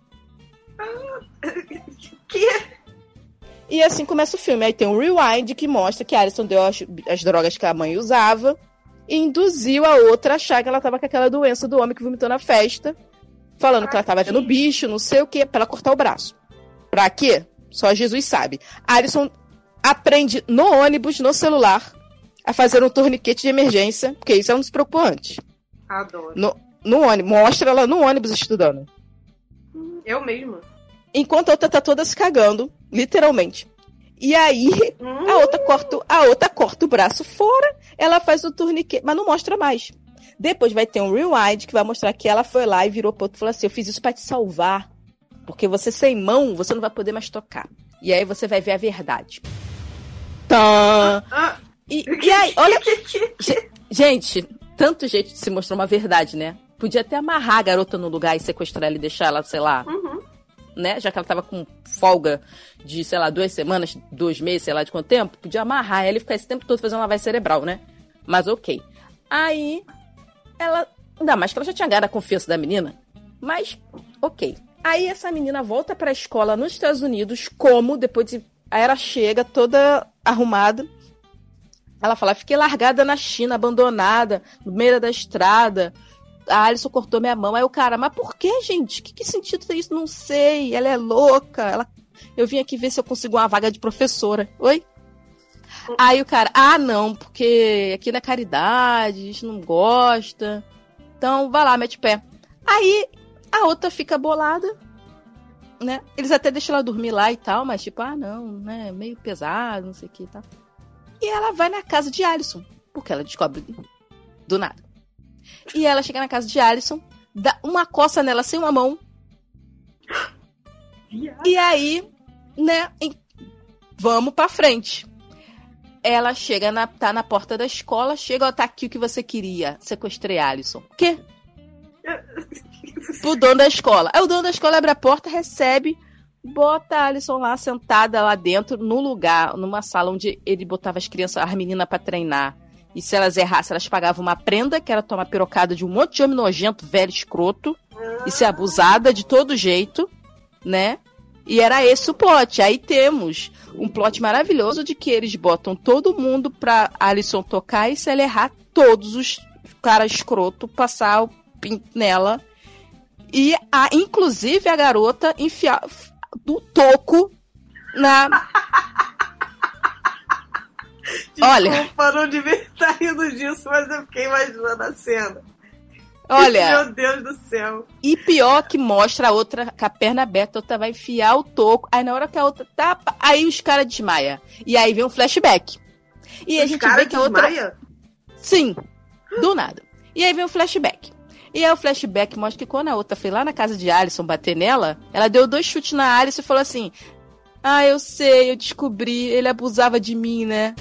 Que? E assim começa o filme. Aí tem um rewind que mostra que a Alison deu as, as drogas que a mãe usava e induziu a outra a achar que ela tava com aquela doença do homem que vomitou na festa, falando que ela tava vendo bicho, não sei o quê, pra ela cortar o braço. Pra quê? Só Jesus sabe. A Alison aprende no ônibus, no celular, a fazer um torniquete de emergência, porque isso é um dos preocupantes. Adoro. No, no ônibus, mostra ela no ônibus estudando. Eu mesma. Enquanto a outra tá toda se cagando, literalmente. E aí, Hum. a outra, corta, a outra corta o braço fora, ela faz o torniquete, mas não mostra mais. Depois vai ter um rewind que vai mostrar que ela foi lá e virou pro outro e falou assim, eu fiz isso pra te salvar. Porque você sem mão, você não vai poder mais tocar. E aí você vai ver a verdade. Tã! Ah, E, e aí, olha... Ge- Gente, tanto jeito de se mostrar uma verdade, né? Podia até amarrar a garota no lugar e sequestrar ela e deixar ela, sei lá, uhum. né? Já que ela tava com folga de, sei lá, duas semanas, dois meses, sei lá de quanto tempo. Podia amarrar ela e ficar esse tempo todo fazendo lavagem cerebral, né? Mas ok. Aí, ela... Ainda mais que ela já tinha ganhado a confiança da menina. Mas, ok. Aí essa menina volta pra escola nos Estados Unidos, como depois de... Aí ela chega toda arrumada. Ela fala, fiquei largada na China, abandonada, no meio da estrada. A Alison cortou minha mão. Aí o cara, mas por que, gente? Que, que sentido tem isso? Não sei. Ela é louca. Ela... Eu vim aqui ver se eu consigo uma vaga de professora. Oi? Aí o cara, ah, não, porque aqui na caridade, a gente não gosta. Então, vai lá, mete pé. Aí a outra fica bolada, né? Eles até deixam ela dormir lá e tal, mas tipo, ah, não, né? Meio pesado, não sei o que e tal. E ela vai na casa de Alison, porque ela descobre do nada. E ela chega na casa de Alison, dá uma coça nela sem uma mão. E aí, né? em- Vamos pra frente. Ela chega, na, tá na porta da escola, chega, ó, tá aqui o que você queria. Sequestrei Alison. O quê? O dono da escola. Aí o dono da escola abre a porta, recebe, bota a Alison lá, sentada lá dentro, no lugar, numa sala onde ele botava as crianças, as meninas pra treinar. E se elas errassem, elas pagavam uma prenda, que era tomar pirocada de um monte de homem nojento, velho, escroto, e ser abusada de todo jeito, né? E era esse o plot. Aí temos um plot maravilhoso de que eles botam todo mundo pra Alison tocar e se ela errar, todos os caras escroto passar o pinto nela. E a, inclusive a garota enfiar do toco na... Olha. Desculpa, não devia estar rindo disso, mas eu fiquei imaginando a cena. Olha, Meu Deus do céu. e pior que mostra a outra com a perna aberta, a outra vai enfiar o toco. Aí na hora que a outra tapa, aí os caras desmaia. E aí vem um flashback. E a Os gente caras vê que a outra... desmaia? Sim, do nada. E aí vem o flashback. E aí o flashback mostra que quando a outra foi lá na casa de Alison bater nela, ela deu dois chutes na Alison e falou assim, ah, eu sei, eu descobri, ele abusava de mim, né?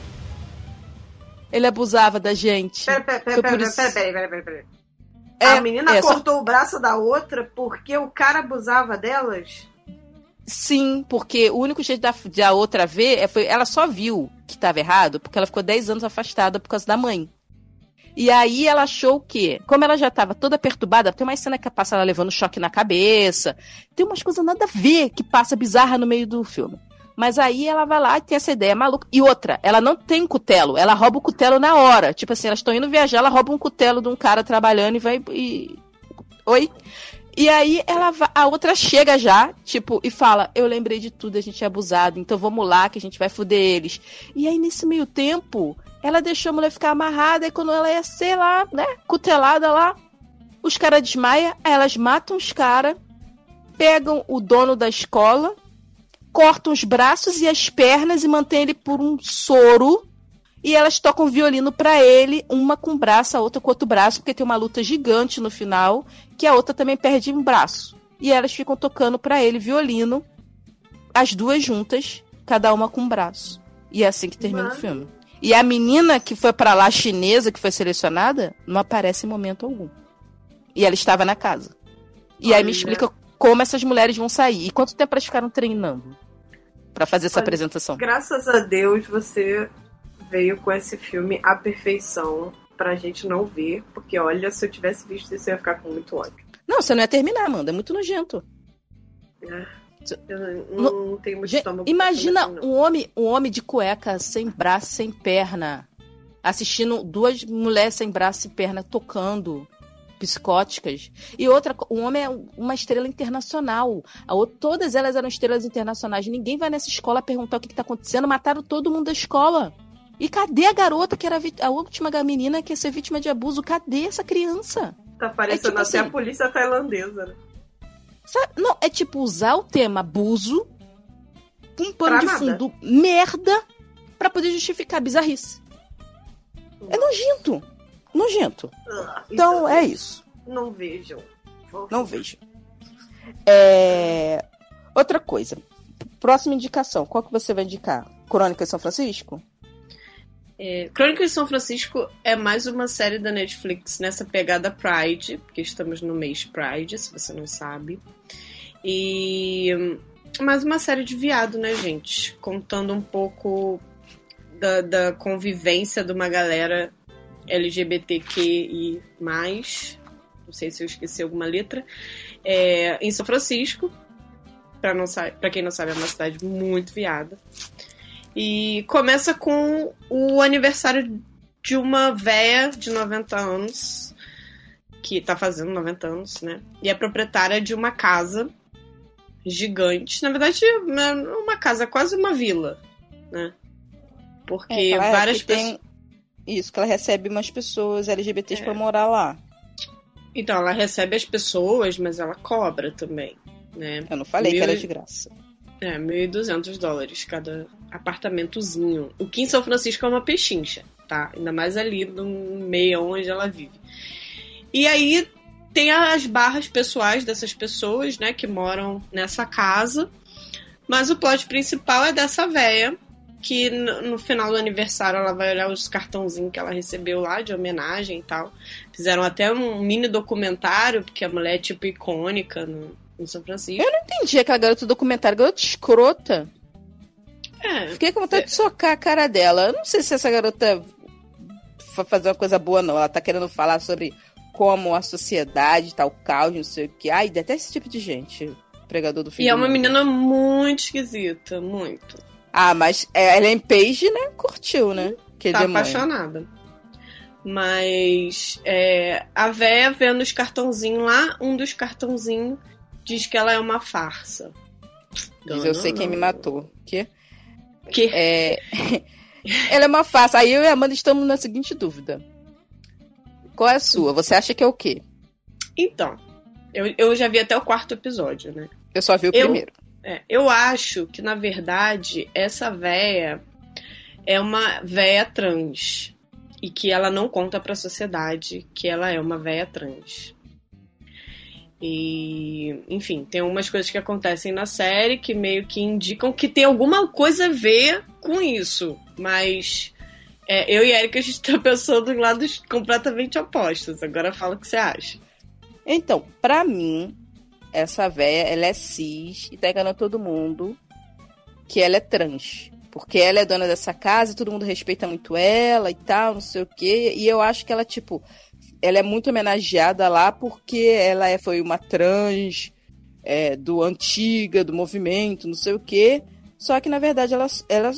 Ele abusava da gente. Pera, pera, pera, Foi por pera, isso- pera, pera, pera, pera, pera. É, A menina é, só- cortou o braço da outra porque o cara abusava delas? Sim, porque o único jeito da, de a outra ver, é, foi, ela só viu que estava errado porque ela ficou dez anos afastada por causa da mãe. E aí ela achou que, como ela já estava toda perturbada, tem uma cena que passa ela levando choque na cabeça, tem umas coisas nada a ver que passa bizarra no meio do filme. Mas aí ela vai lá e tem essa ideia maluca. E outra, ela não tem cutelo, ela rouba o cutelo na hora. Tipo assim, elas estão indo viajar, ela rouba um cutelo de um cara trabalhando e vai... E... Oi? E aí ela va- a outra chega já, tipo, e fala, eu lembrei de tudo, a gente é abusado, então vamos lá que a gente vai foder eles. E aí nesse meio tempo, ela deixou a mulher ficar amarrada e quando ela ia ser lá, né, cutelada lá, os caras desmaiam, aí elas matam os caras, pegam o dono da escola, cortam os braços e as pernas e mantêm ele por um soro. E elas tocam violino pra ele, uma com um braço, a outra com outro braço, porque tem uma luta gigante no final, que a outra também perde um braço. E elas ficam tocando pra ele violino, as duas juntas, cada uma com um braço. E é assim que termina Mano. o filme. E a menina que foi pra lá, chinesa, que foi selecionada, não aparece em momento algum. E ela estava na casa. E aí me Olha. explica como essas mulheres vão sair. E quanto tempo elas ficaram treinando pra fazer essa Olha, apresentação? Graças a Deus você veio com esse filme à perfeição pra gente não ver, porque olha, se eu tivesse visto isso eu ia ficar com muito ódio. Não, você não ia terminar, Amanda. É muito nojento. Eu não, não tenho muito Gente, estômago pra imagina filme assim, não. um homem, um homem de cueca, sem braço, sem perna, assistindo duas mulheres sem braço e perna tocando, psicóticas. E outra, um homem é uma estrela internacional. A outra, todas elas eram estrelas internacionais. Ninguém vai nessa escola perguntar o que está acontecendo. Mataram todo mundo da escola. E cadê a garota que era a última menina que ia ser vítima de abuso? Cadê essa criança? Tá parecendo É tipo até assim, a polícia tailandesa, né? Sabe? Não, é tipo usar o tema abuso com um pano Pra de nada. fundo merda pra poder justificar a bizarrice. É nojento. Nojento. Ah, Então, é isso. Não vejam. Não vejo. É... Outra coisa. Próxima indicação. Qual que você vai indicar? Crônica de São Francisco? É, Crônica de São Francisco é mais uma série da Netflix nessa pegada Pride, porque estamos no mês Pride, se você não sabe. E mais uma série de viado, né, gente? Contando um pouco da, da convivência de uma galera L G B T Q I mais, não sei se eu esqueci alguma letra, é, em São Francisco. Pra, não sa- pra quem não sabe, é uma cidade muito viada. E começa com o aniversário de uma véia de noventa anos, que tá fazendo noventa anos, né? E é proprietária de uma casa gigante. Na verdade, uma uma casa, quase uma vila, né? Porque É, ela- várias que pessoas... tem isso, que ela recebe umas pessoas L G B Ts É. pra morar lá. Então, ela recebe as pessoas, mas ela cobra também, né? Eu não falei Mil que era e- de graça. É, mil e duzentos dólares cada apartamentozinho. O que em São Francisco é uma pechincha, tá? Ainda mais ali no meio onde ela vive. E aí tem as barras pessoais dessas pessoas, né, que moram nessa casa. Mas o plot principal é dessa véia, que no, no final do aniversário ela vai olhar os cartãozinhos que ela recebeu lá de homenagem e tal. Fizeram até um mini documentário, porque a mulher é tipo icônica no, em São Francisco. Entendi aquela garota do documentário, garota escrota. É, Fiquei com vontade de socar a cara dela. Eu não sei se essa garota vai fazer uma coisa boa, não. Ela tá querendo falar sobre como a sociedade tá o caos, não sei o que. Ai, detesta esse tipo de gente. Pregador do fim e é do uma mundo. menina muito esquisita, muito. Ah, mas é, ela em Page, né? Curtiu, né? Que Tá demônio. apaixonada. Mas é, a véia vendo os cartãozinhos lá, um dos cartãozinhos diz que ela é uma farsa. Diz, eu sei quem me matou. Que? Que? É... ela é uma farsa. Aí eu e a Amanda estamos na seguinte dúvida. Qual é a sua? Você acha que é o quê? Então, eu, eu já vi até o quarto episódio, né? Eu só vi o Eu- primeiro. É, eu acho que, na verdade, essa véia é uma véia trans. E que ela não conta pra sociedade que ela é uma véia trans. E, enfim, tem algumas coisas que acontecem na série que meio que indicam que tem alguma coisa a ver com isso. Mas é, eu e a Erika, a gente tá pensando em lados completamente opostos. Agora fala o que você acha. Então, pra mim, essa véia, ela é cis e tá enganando todo mundo que ela é trans. Porque ela é dona dessa casa e todo mundo respeita muito ela e tal, não sei o quê. E eu acho que ela, tipo, ela é muito homenageada lá porque ela é, foi uma trans é, do antiga, do movimento, não sei o quê. Só que, na verdade, ela, ela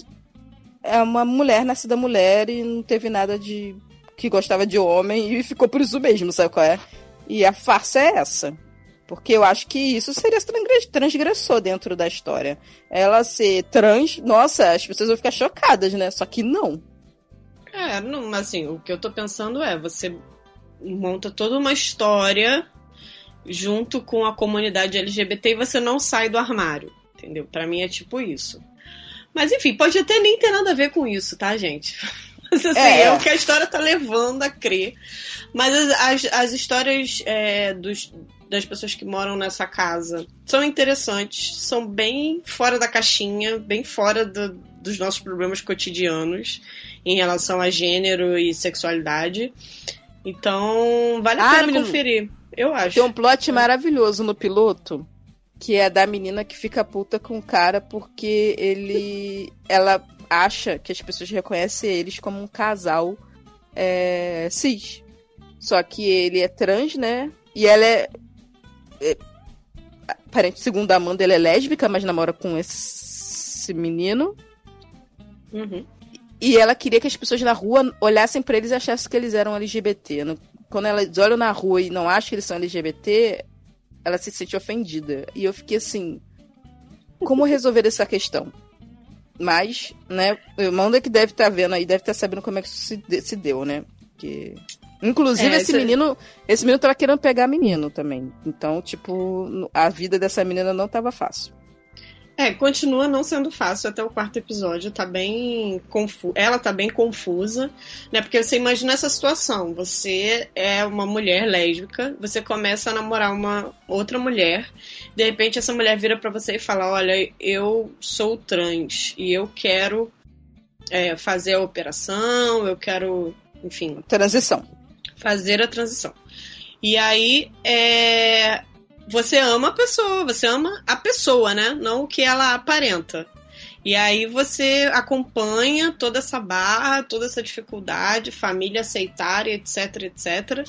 é uma mulher, nascida mulher e não teve nada de... que gostava de homem e ficou por isso mesmo, sabe qual é? E a farsa é essa. Porque eu acho que isso seria transgressor dentro da história. Ela ser trans, nossa, as pessoas vão ficar chocadas, né? Só que não. É, não, assim, o que eu tô pensando é, você monta toda uma história junto com a comunidade L G B T e você não sai do armário, entendeu? Pra mim é tipo isso. Mas enfim, pode até nem ter nada a ver com isso, tá, gente? Mas assim, é, é o que a história tá levando a crer. Mas as, as, as histórias é, dos, das pessoas que moram nessa casa são interessantes, são bem fora da caixinha, bem fora do, dos nossos problemas cotidianos em relação a gênero e sexualidade. Então, vale a Ah, pena menino, conferir, eu acho. Tem um plot maravilhoso no piloto, que é da menina que fica puta com o cara porque ele... ela acha que as pessoas reconhecem eles como um casal é, cis. Só que ele é trans, né? E ela é... é aparente, segundo a Amanda, ela é lésbica, mas namora com esse menino. Uhum. E ela queria que as pessoas na rua olhassem pra eles e achassem que eles eram L G B T. No, quando elas olham na rua e não acham que eles são L G B T, ela se sente ofendida. E eu fiquei assim, como resolver essa questão? Mas, né, o Amanda que deve estar vendo aí, deve estar sabendo como é que isso se, de, se deu, né? Porque... Inclusive, É, esse esse- menino, esse menino tava querendo pegar menino também. Então, tipo, a vida dessa menina não tava fácil. É, continua não sendo fácil até o quarto episódio, tá bem confusa, ela tá bem confusa, né, porque você imagina essa situação, você é uma mulher lésbica, você começa a namorar uma outra mulher, de repente essa mulher vira pra você e fala, olha, eu sou trans e eu quero é, fazer a operação, eu quero, enfim... Transição. Fazer a transição. E aí, é... você ama a pessoa, você ama a pessoa, né? Não o que ela aparenta. E aí você acompanha toda essa barra, toda essa dificuldade, família aceitar, etc, etcétera.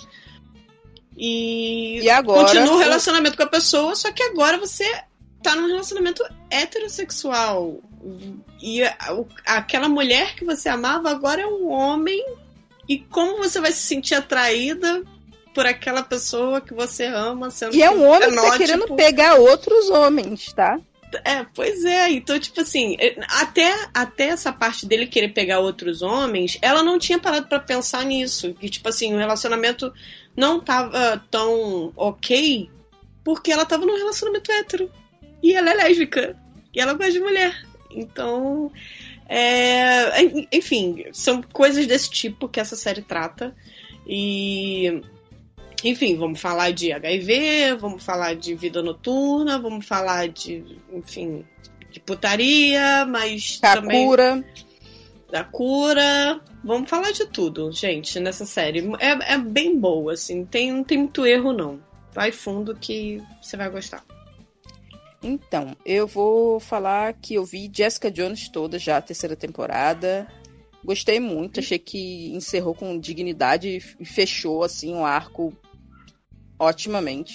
E, e agora, continua o relacionamento com a pessoa, só que agora você tá num relacionamento heterossexual. E a, aquela mulher que você amava agora é um homem. E como você vai se sentir atraída por aquela pessoa que você ama, sendo E é um homem fenótipo... que tá querendo pegar outros homens, tá? É, pois é. Então, tipo assim, até, até essa parte dele querer pegar outros homens, ela não tinha parado pra pensar nisso. Que, tipo assim, o relacionamento não tava tão ok porque ela tava num relacionamento hétero. E ela é lésbica. E ela gosta de mulher. Então... É, enfim, são coisas desse tipo que essa série trata. E... Enfim, vamos falar de H I V, vamos falar de vida noturna, vamos falar de, enfim, de putaria, mas da também... cura. Da cura. Vamos falar de tudo, gente, nessa série. É, é bem boa, assim, tem, não tem muito erro, não. Vai fundo que você vai gostar. Então, eu vou falar que eu vi Jessica Jones toda já, a terceira temporada. Gostei muito, achei que encerrou com dignidade e fechou, assim, um arco otimamente.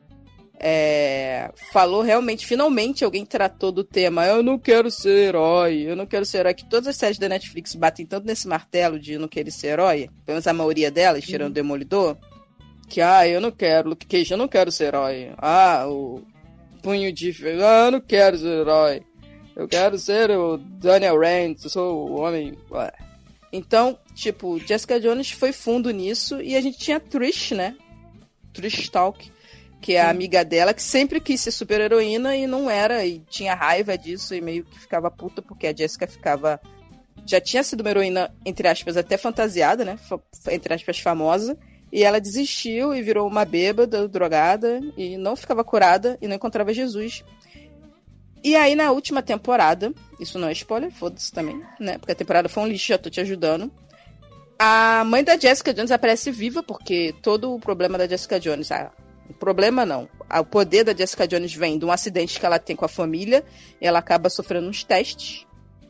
É, falou realmente, finalmente alguém tratou do tema, eu não quero ser herói, eu não quero ser herói, que todas as séries da Netflix batem tanto nesse martelo de não querer ser herói, pelo menos a maioria delas, tirando o uhum. Demolidor, que, ah, eu não quero, Luke Cage, eu não quero ser herói, ah, o Punho de... ah, eu não quero ser herói, eu quero ser o Daniel Rand, eu sou o homem... Ué. Então, tipo, Jessica Jones foi fundo nisso, e a gente tinha Trish, né, Trish Talk, que é a amiga dela, que sempre quis ser super-heroína e não era, e tinha raiva disso, e meio que ficava puta, porque a Jessica ficava... já tinha sido uma heroína, entre aspas, até fantasiada, né, entre aspas, famosa, e ela desistiu e virou uma bêbada, drogada, e não ficava curada, e não encontrava Jesus. E aí, na última temporada, isso não é spoiler, foda-se também, né, porque a temporada foi um lixo, já tô te ajudando, a mãe da Jessica Jones aparece viva, porque todo o problema da Jessica Jones... Ah, o problema não. O poder da Jessica Jones vem de um acidente que ela tem com a família, e ela acaba sofrendo uns testes,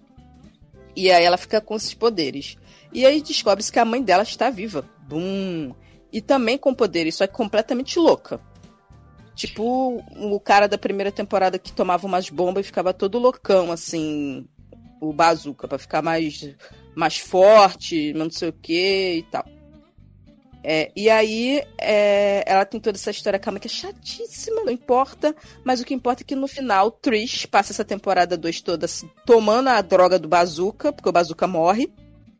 e aí ela fica com esses poderes. E aí descobre-se que a mãe dela está viva. Bum! E também com poderes, só que completamente louca. Tipo o cara da primeira temporada que tomava umas bombas e ficava todo loucão, assim, o Bazooka, pra ficar mais, mais forte, não sei o que e tal. É, e aí, é, ela tem toda essa história calma que é chatíssima, não importa, mas o que importa é que no final, Trish passa essa temporada dois toda assim, tomando a droga do Bazooka, porque o Bazooka morre,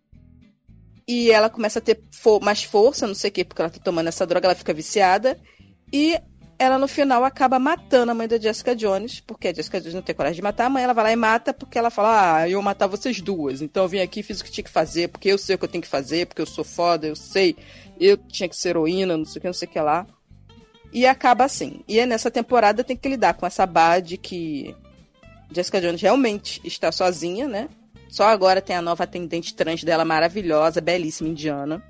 e ela começa a ter fo- mais força, não sei o que, porque ela tá tomando essa droga, ela fica viciada, e ela no final acaba matando a mãe da Jessica Jones, porque a Jessica Jones não tem coragem de matar a mãe, ela vai lá e mata, porque ela fala, ah, eu vou matar vocês duas, então eu vim aqui e fiz o que tinha que fazer, porque eu sei o que eu tenho que fazer, porque eu sou foda, eu sei, eu tinha que ser heroína, não sei o que, não sei o que lá, e acaba assim. E nessa temporada tem que lidar com essa barra de que Jessica Jones realmente está sozinha, né, só agora tem a nova atendente trans dela, maravilhosa, belíssima, indiana,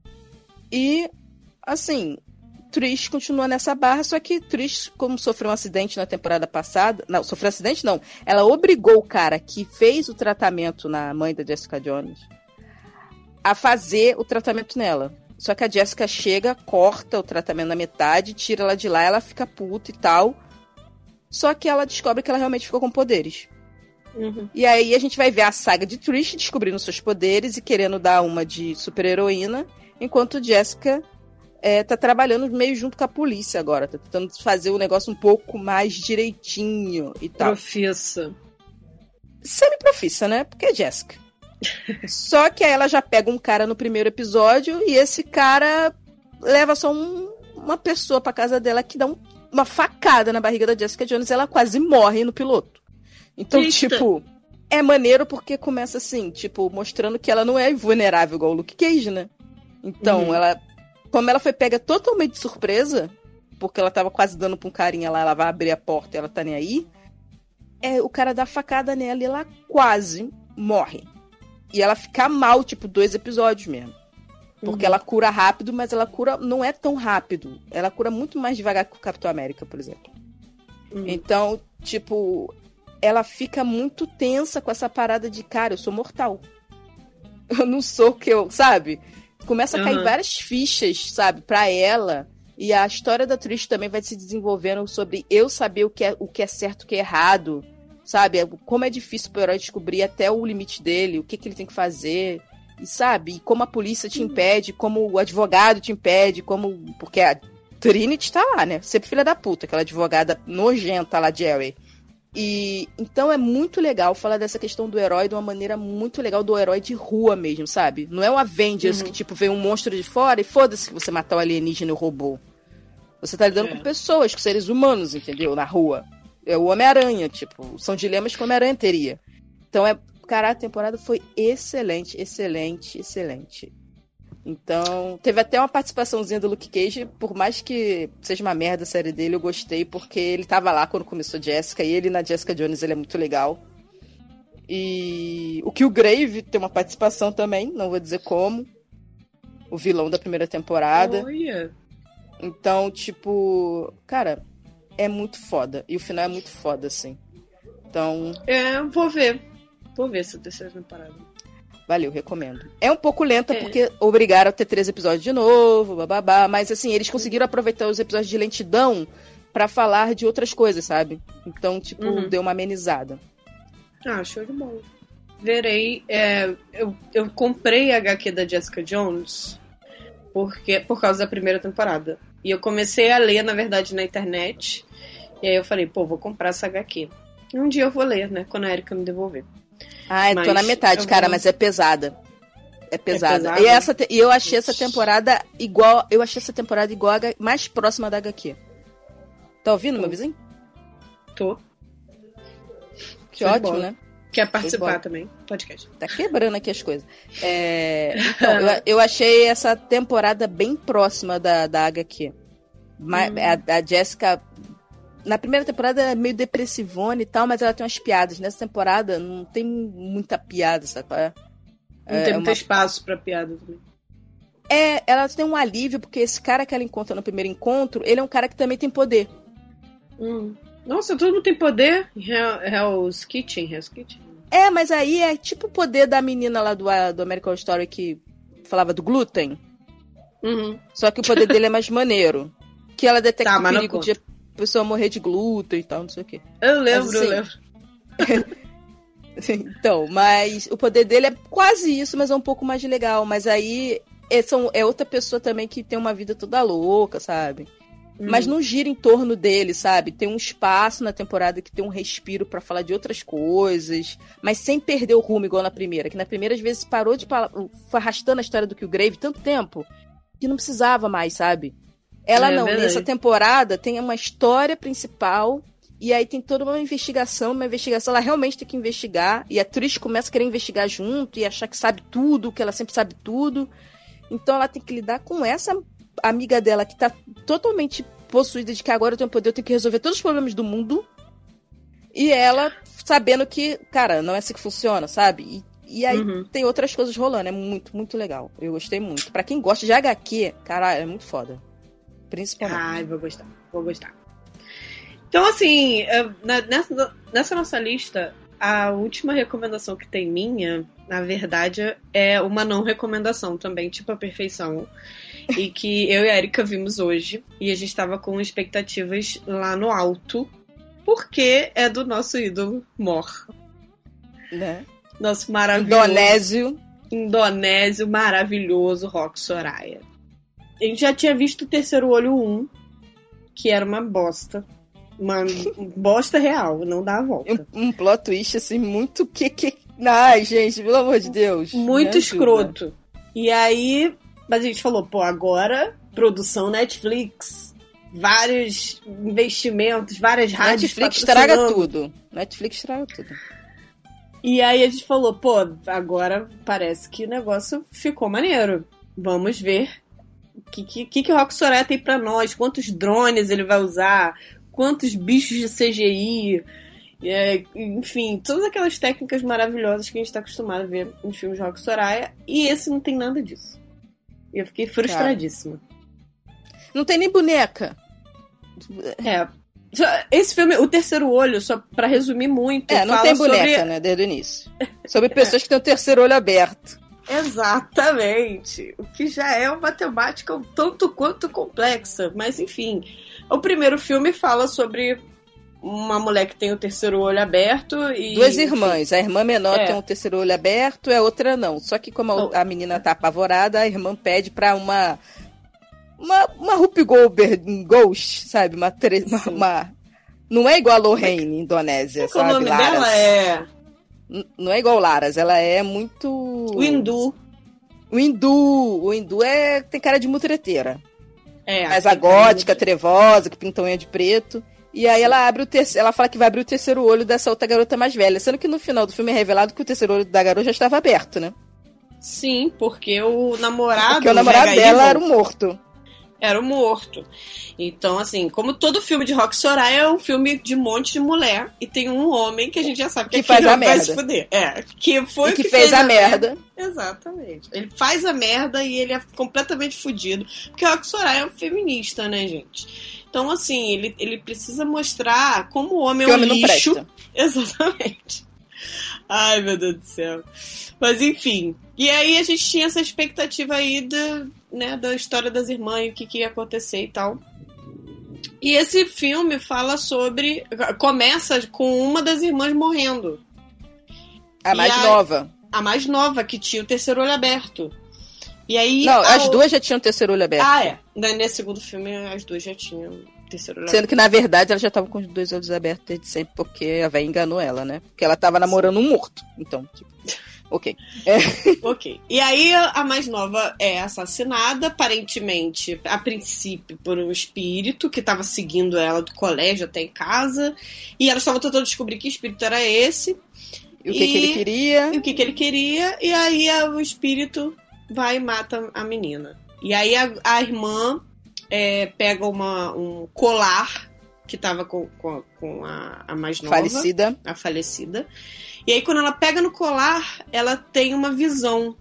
e, assim... Trish continua nessa barra, só que Trish, como sofreu um acidente na temporada passada... Não, sofreu um acidente não. Ela obrigou o cara que fez o tratamento na mãe da Jessica Jones a fazer o tratamento nela. Só que a Jessica chega, corta o tratamento na metade, tira ela de lá, ela fica puta e tal. Só que ela descobre que ela realmente ficou com poderes. Uhum. E aí a gente vai ver a saga de Trish descobrindo seus poderes e querendo dar uma de super-heroína, enquanto Jessica... É, tá trabalhando meio junto com a polícia agora. Tá tentando fazer o negócio um pouco mais direitinho e tal. Profissa. Semi-profissa, né? Porque é Jessica. Só que aí ela já pega um cara no primeiro episódio e esse cara leva só um, uma pessoa pra casa dela que dá um, uma facada na barriga da Jessica Jones e ela quase morre no piloto. Então, Eita. tipo, é maneiro porque começa assim, tipo, mostrando que ela não é vulnerável igual o Luke Cage, né? Então, Uhum. ela... Como ela foi pega totalmente de surpresa, porque ela tava quase dando pra um carinha lá, ela vai abrir a porta e ela tá nem aí, é, o cara dá facada nela e ela quase morre. E ela fica mal, tipo, dois episódios mesmo. Porque Uhum. ela cura rápido, mas ela cura não é tão rápido. Ela cura muito mais devagar que o Capitão América, por exemplo. Uhum. Então, tipo, ela fica muito tensa com essa parada de, cara, eu sou mortal. Eu não sou o que eu, sabe? Começa a cair Uhum. várias fichas, sabe, pra ela. E a história da Trish também vai se desenvolvendo sobre eu saber o que é, o que é certo e o que é errado, sabe? Como é difícil pro herói descobrir até o limite dele, o que, que ele tem que fazer, e sabe? E como a polícia te impede, como o advogado te impede, como... Porque a Trinity tá lá, né? Sempre filha da puta, aquela advogada nojenta lá, Jerry. E então é muito legal falar dessa questão do herói de uma maneira muito legal, do herói de rua mesmo, sabe? Não é um Avengers Uhum. que, tipo, vem um monstro de fora e foda-se que você matar o alienígena e o robô. Você tá lidando É. com pessoas, com seres humanos, entendeu? Na rua. É o Homem-Aranha, tipo, são dilemas que o Homem-Aranha teria. Então, é, cara, a temporada foi excelente, excelente, excelente. Então, teve até uma participaçãozinha do Luke Cage, por mais que seja uma merda a série dele, eu gostei, porque ele tava lá quando começou Jessica, e ele na Jessica Jones, ele é muito legal. E o Killgrave tem uma participação também, não vou dizer como, o vilão da primeira temporada. Olha. Então, tipo, cara, é muito foda, e o final é muito foda, assim. Então, É, vou ver. Vou ver essa terceira temporada. valeu, recomendo. É um pouco lenta, É. porque obrigaram a ter três episódios de novo, bababá, mas assim, eles conseguiram aproveitar os episódios de lentidão pra falar de outras coisas, sabe? Então, tipo, Uhum. deu uma amenizada. Ah, show de bola. Verei. É, eu, eu comprei a agá quê da Jessica Jones porque, por causa da primeira temporada. E eu comecei a ler, na verdade, na internet. E aí eu falei, pô, vou comprar essa agá quê. E um dia eu vou ler, né? Quando a Erika me devolver. Ai, tô Mas na metade, eu cara, vou- mas é pesada. É pesada. pesada? E, essa te- e eu achei essa temporada igual. Eu achei essa temporada igual a H- mais próxima da agá quê. Tá ouvindo, meu vizinho? Tô. Que Show de ótimo, bola. né? Quer de participar bola. também? Podcast. Tá quebrando aqui as coisas. É, então, eu, eu achei essa temporada bem próxima da, da agá quê. Ma- Hum. A, a Jessica, na primeira temporada, é meio depressivona e tal, mas ela tem umas piadas. Nessa temporada, não tem muita piada, sabe? qual é? Não É tem muito uma- espaço pra piada também. É, ela tem um alívio, porque esse cara que ela encontra no primeiro encontro, ele é um cara que também tem poder. Hum. Nossa, todo mundo tem poder. Hell- Hell's Kitchen, Hell's Kitchen. É, mas aí é tipo o poder da menina lá do, do American Story que falava do glúten. Uhum. Só que o poder dele é mais maneiro. Que ela detecta Tá, o mas não perigo conta. de a pessoa morrer de glúten e tal, não sei o quê. Eu lembro, Mas, eu assim, lembro. Então, mas o poder dele é quase isso, mas é um pouco mais legal. Mas aí é, são, é outra pessoa também que tem uma vida toda louca, sabe? Mas Hum. não gira em torno dele, sabe? Tem um espaço na temporada que tem um respiro pra falar de outras coisas, mas sem perder o rumo igual na primeira. Que na primeira, às vezes, parou de falar, foi arrastando a história do Killgrave tanto tempo que não precisava mais, sabe? Ela É não, verdade. nessa temporada tem uma história principal e aí tem toda uma investigação, uma investigação, ela realmente tem que investigar e a Trish começa a querer investigar junto e achar que sabe tudo, que ela sempre sabe tudo. Então ela tem que lidar com essa amiga dela que tá totalmente possuída de que agora eu tenho poder, eu tenho que resolver todos os problemas do mundo. E ela sabendo que, cara, não é assim que funciona, sabe? E, e aí Uhum. tem outras coisas rolando. É muito, muito legal. Eu gostei muito. Pra quem gosta de agá quê, caralho, é muito foda. Principalmente. Ai, vou gostar, vou gostar. Então, assim, eu- na- nessa, nessa nossa lista, a última recomendação que tem minha, na verdade, é uma não recomendação também, tipo a perfeição. E que eu e a Erika vimos hoje. E a gente tava com expectativas lá no alto. Porque é do nosso ídolo Mor. Né? Nosso maravilhoso. Indonésio. Indonésio maravilhoso Rock Soraya. A gente já tinha visto o Terceiro Olho um, que era uma bosta. Uma bosta real, não dá a volta. Um, um plot twist, assim, muito que... que... Ai, gente, pelo amor de Deus. Muito me ajuda. escroto. E aí, mas a gente falou, pô, agora, produção Netflix. vários investimentos, várias rádios Netflix patrocinando. estraga tudo. Netflix estraga tudo. E aí a gente falou, pô, agora parece que o negócio ficou maneiro. Vamos ver o que, que, que o Rock Soraya tem pra nós, quantos drones ele vai usar, quantos bichos de C G I, é, enfim, todas aquelas técnicas maravilhosas que a gente tá acostumado a ver nos filmes de Rock Soraya. E esse não tem nada disso. E eu fiquei frustradíssima. Não tem nem boneca. É. Esse filme, O Terceiro Olho, só pra resumir muito, É, não fala tem boneca, sobre... né, desde o início. Sobre pessoas que têm o terceiro olho aberto. Exatamente. O que já é uma temática um tanto quanto complexa. Mas, enfim. O primeiro filme fala sobre uma mulher que tem o terceiro olho aberto e... Duas irmãs. A irmã menor É. tem o terceiro olho aberto e a outra não. Só que como a, a menina tá apavorada, a irmã pede pra uma... Uma, uma Rupi Goldberg Ghost, sabe? Uma, tre... uma, uma... Não é igual a Lorraine, Indonésia, Qual sabe? o nome Laras. dela é... N- Não é igual Laras, ela é muito... O hindu. O hindu. O hindu é... tem cara de mutreteira. É, Mas a tem cara gótica, trevosa, que pinta unha de preto. E aí ela abre o terceiro... Ela fala que vai abrir o terceiro olho dessa outra garota mais velha. Sendo que no final do filme é revelado que o terceiro olho da garota já estava aberto, né? Sim, porque o namorado... Porque o namorado Mega dela Evil, era um morto. era o morto. Então, assim, como todo filme de Rock Soraya é um filme de um monte de mulher e tem um homem que a gente já sabe que, Que aquele faz a homem vai merda. se fuder. É, que foi E o que que fez a merda. Exatamente. Ele faz a merda e ele é completamente fudido. Porque Rock Soraya é um feminista, né, gente? Então, assim, ele, ele precisa mostrar como o homem Que é o um homem não lixo. presta. Exatamente. Ai, meu Deus do céu. Mas, enfim. E aí a gente tinha essa expectativa aí da, né, da história das irmãs e o que, que ia acontecer e tal. E esse filme fala sobre... Começa com uma das irmãs morrendo. A E mais a- nova. A mais nova, que tinha o terceiro olho aberto. E aí... Não, a as o- duas já tinham o terceiro olho aberto. Ah, é. Na- Nesse segundo filme, as duas já tinham o terceiro olho Sendo aberto. que, na verdade, ela já tava com os dois olhos abertos desde sempre, porque a véia enganou ela, né? Porque ela tava namorando um morto. Então, tipo... Ok. Ok. E aí a mais nova é assassinada, aparentemente, a princípio, por um espírito que estava seguindo ela do colégio até em casa. E elas estavam tentando descobrir que espírito era esse. E o que, E- que ele queria? E o que, que ele queria. E aí a- o espírito vai e mata a menina. E aí a, a irmã é, pega uma, um colar que estava com, com, com a, a mais nova. Falecida. A falecida. E aí, quando ela pega no colar, ela tem uma visão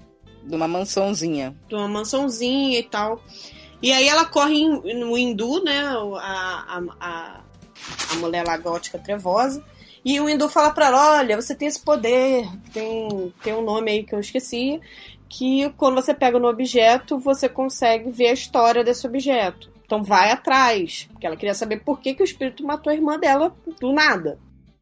De uma mansãozinha. de uma mansãozinha e tal. E aí ela corre em- no hindu, né? A, a, a, a mulher lá gótica trevosa. E o hindu fala pra ela, olha, você tem esse poder, tem, tem um nome aí que eu esqueci, que quando você pega no objeto, você consegue ver a história desse objeto. Então vai atrás. Porque ela queria saber por que, que o espírito matou a irmã dela do nada.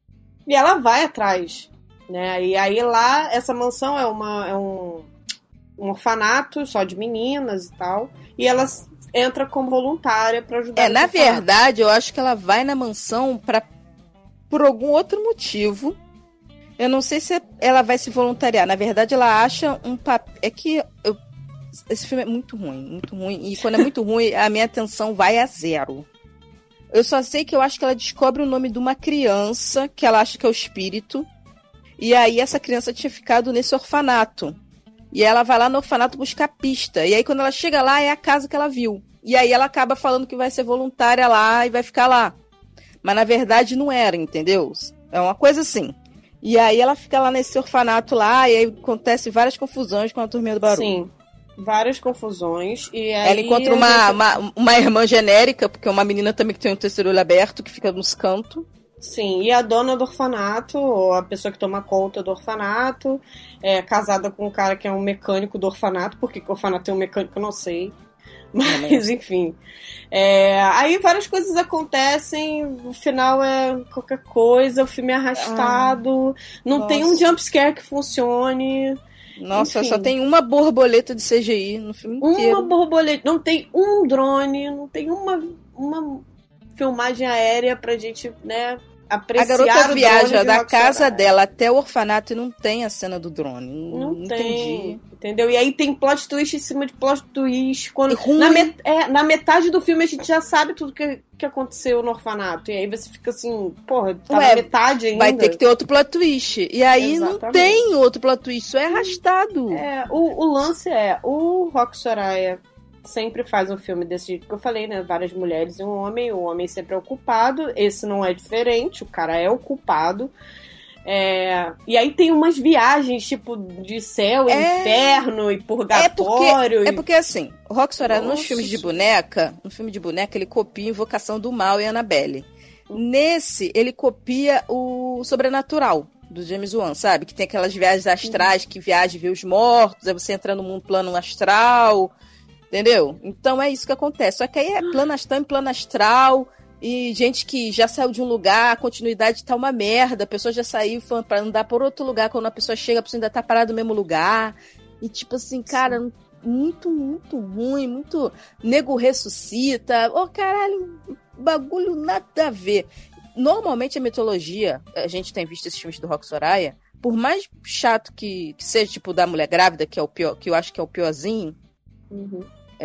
E ela vai atrás, né? E aí lá, essa mansão é, uma, é um, um orfanato só de meninas e tal. E ela entra como voluntária pra ajudar. É, esse na orfanato. verdade, eu acho que ela vai na mansão pra, por algum outro motivo. Eu não sei se ela vai se voluntariar. Na verdade, ela acha um papel... É que eu... esse filme é muito ruim, muito ruim. E quando é muito ruim, a minha atenção vai a zero. Eu só sei que eu acho que ela descobre o nome de uma criança, que ela acha que é o espírito. E aí essa criança tinha ficado nesse orfanato. E ela vai lá no orfanato buscar pista. E aí quando ela chega lá, é a casa que ela viu. E aí ela acaba falando que vai ser voluntária lá e vai ficar lá. Mas na verdade não era, entendeu? É uma coisa assim. E aí ela fica lá nesse orfanato lá, e aí acontece várias confusões com a turminha do barulho. Sim, várias confusões. E aí Ela encontra a uma, gente- uma, uma irmã genérica, porque é uma menina também que tem um terceiro olho aberto, que fica nos cantos. Sim, e a dona do orfanato, ou a pessoa que toma conta do orfanato, é casada com um cara que é um mecânico do orfanato. Por que que o orfanato tem um mecânico, eu não sei. Mas, enfim. É, aí várias coisas acontecem, o final é qualquer coisa, o filme é arrastado, não nossa. tem um jumpscare que funcione. Nossa, Enfim. só tem uma borboleta de C G I no filme inteiro. Uma borboleta, não tem um drone, não tem uma, uma filmagem aérea pra gente, né, apreciar A garota o viaja drone de da Rock casa Soraya. dela até o orfanato e não tem a cena do drone. Não, Não não tem, entendi. entendeu? E aí tem plot twist em cima de plot twist. Quando, E ruim. na, met, é, na metade do filme a gente já sabe tudo que, que aconteceu no orfanato. E aí você fica assim, porra, tá Ué, na metade ainda. Vai ter que ter outro plot twist. E aí não Exatamente. tem outro plot twist, isso é arrastado. É, o, o lance é, o Rock Soraya sempre faz um filme desse jeito que eu falei, né? Várias mulheres e um homem. O homem sempre é o culpado. Esse não é diferente. O cara é o culpado. É, e aí tem umas viagens, tipo, de céu, É. inferno e É porque, purgatório. é porque assim, o Rock Soraya nos Nossa. filmes de boneca, no filme de boneca, ele copia Invocação do Mal e Annabelle. Nesse, ele copia o Sobrenatural, do James Wan, sabe? Que tem aquelas viagens astrais, que viaja e vê os mortos, aí você entra num plano astral, entendeu? Então é isso que acontece. Só que aí é plano astral em plano astral, e gente que já saiu de um lugar, a continuidade tá uma merda, a pessoa já saiu foi pra andar por outro lugar, quando a pessoa chega, a pessoa ainda tá parada no mesmo lugar. E tipo assim, cara, muito, muito ruim, muito nego ressuscita. Ô, caralho, bagulho nada a ver. Normalmente a mitologia, a gente tem visto esses filmes do Rock Soraya, por mais chato que, que seja, tipo, da mulher grávida, que é o pior, que eu acho que é o piorzinho, Uhum.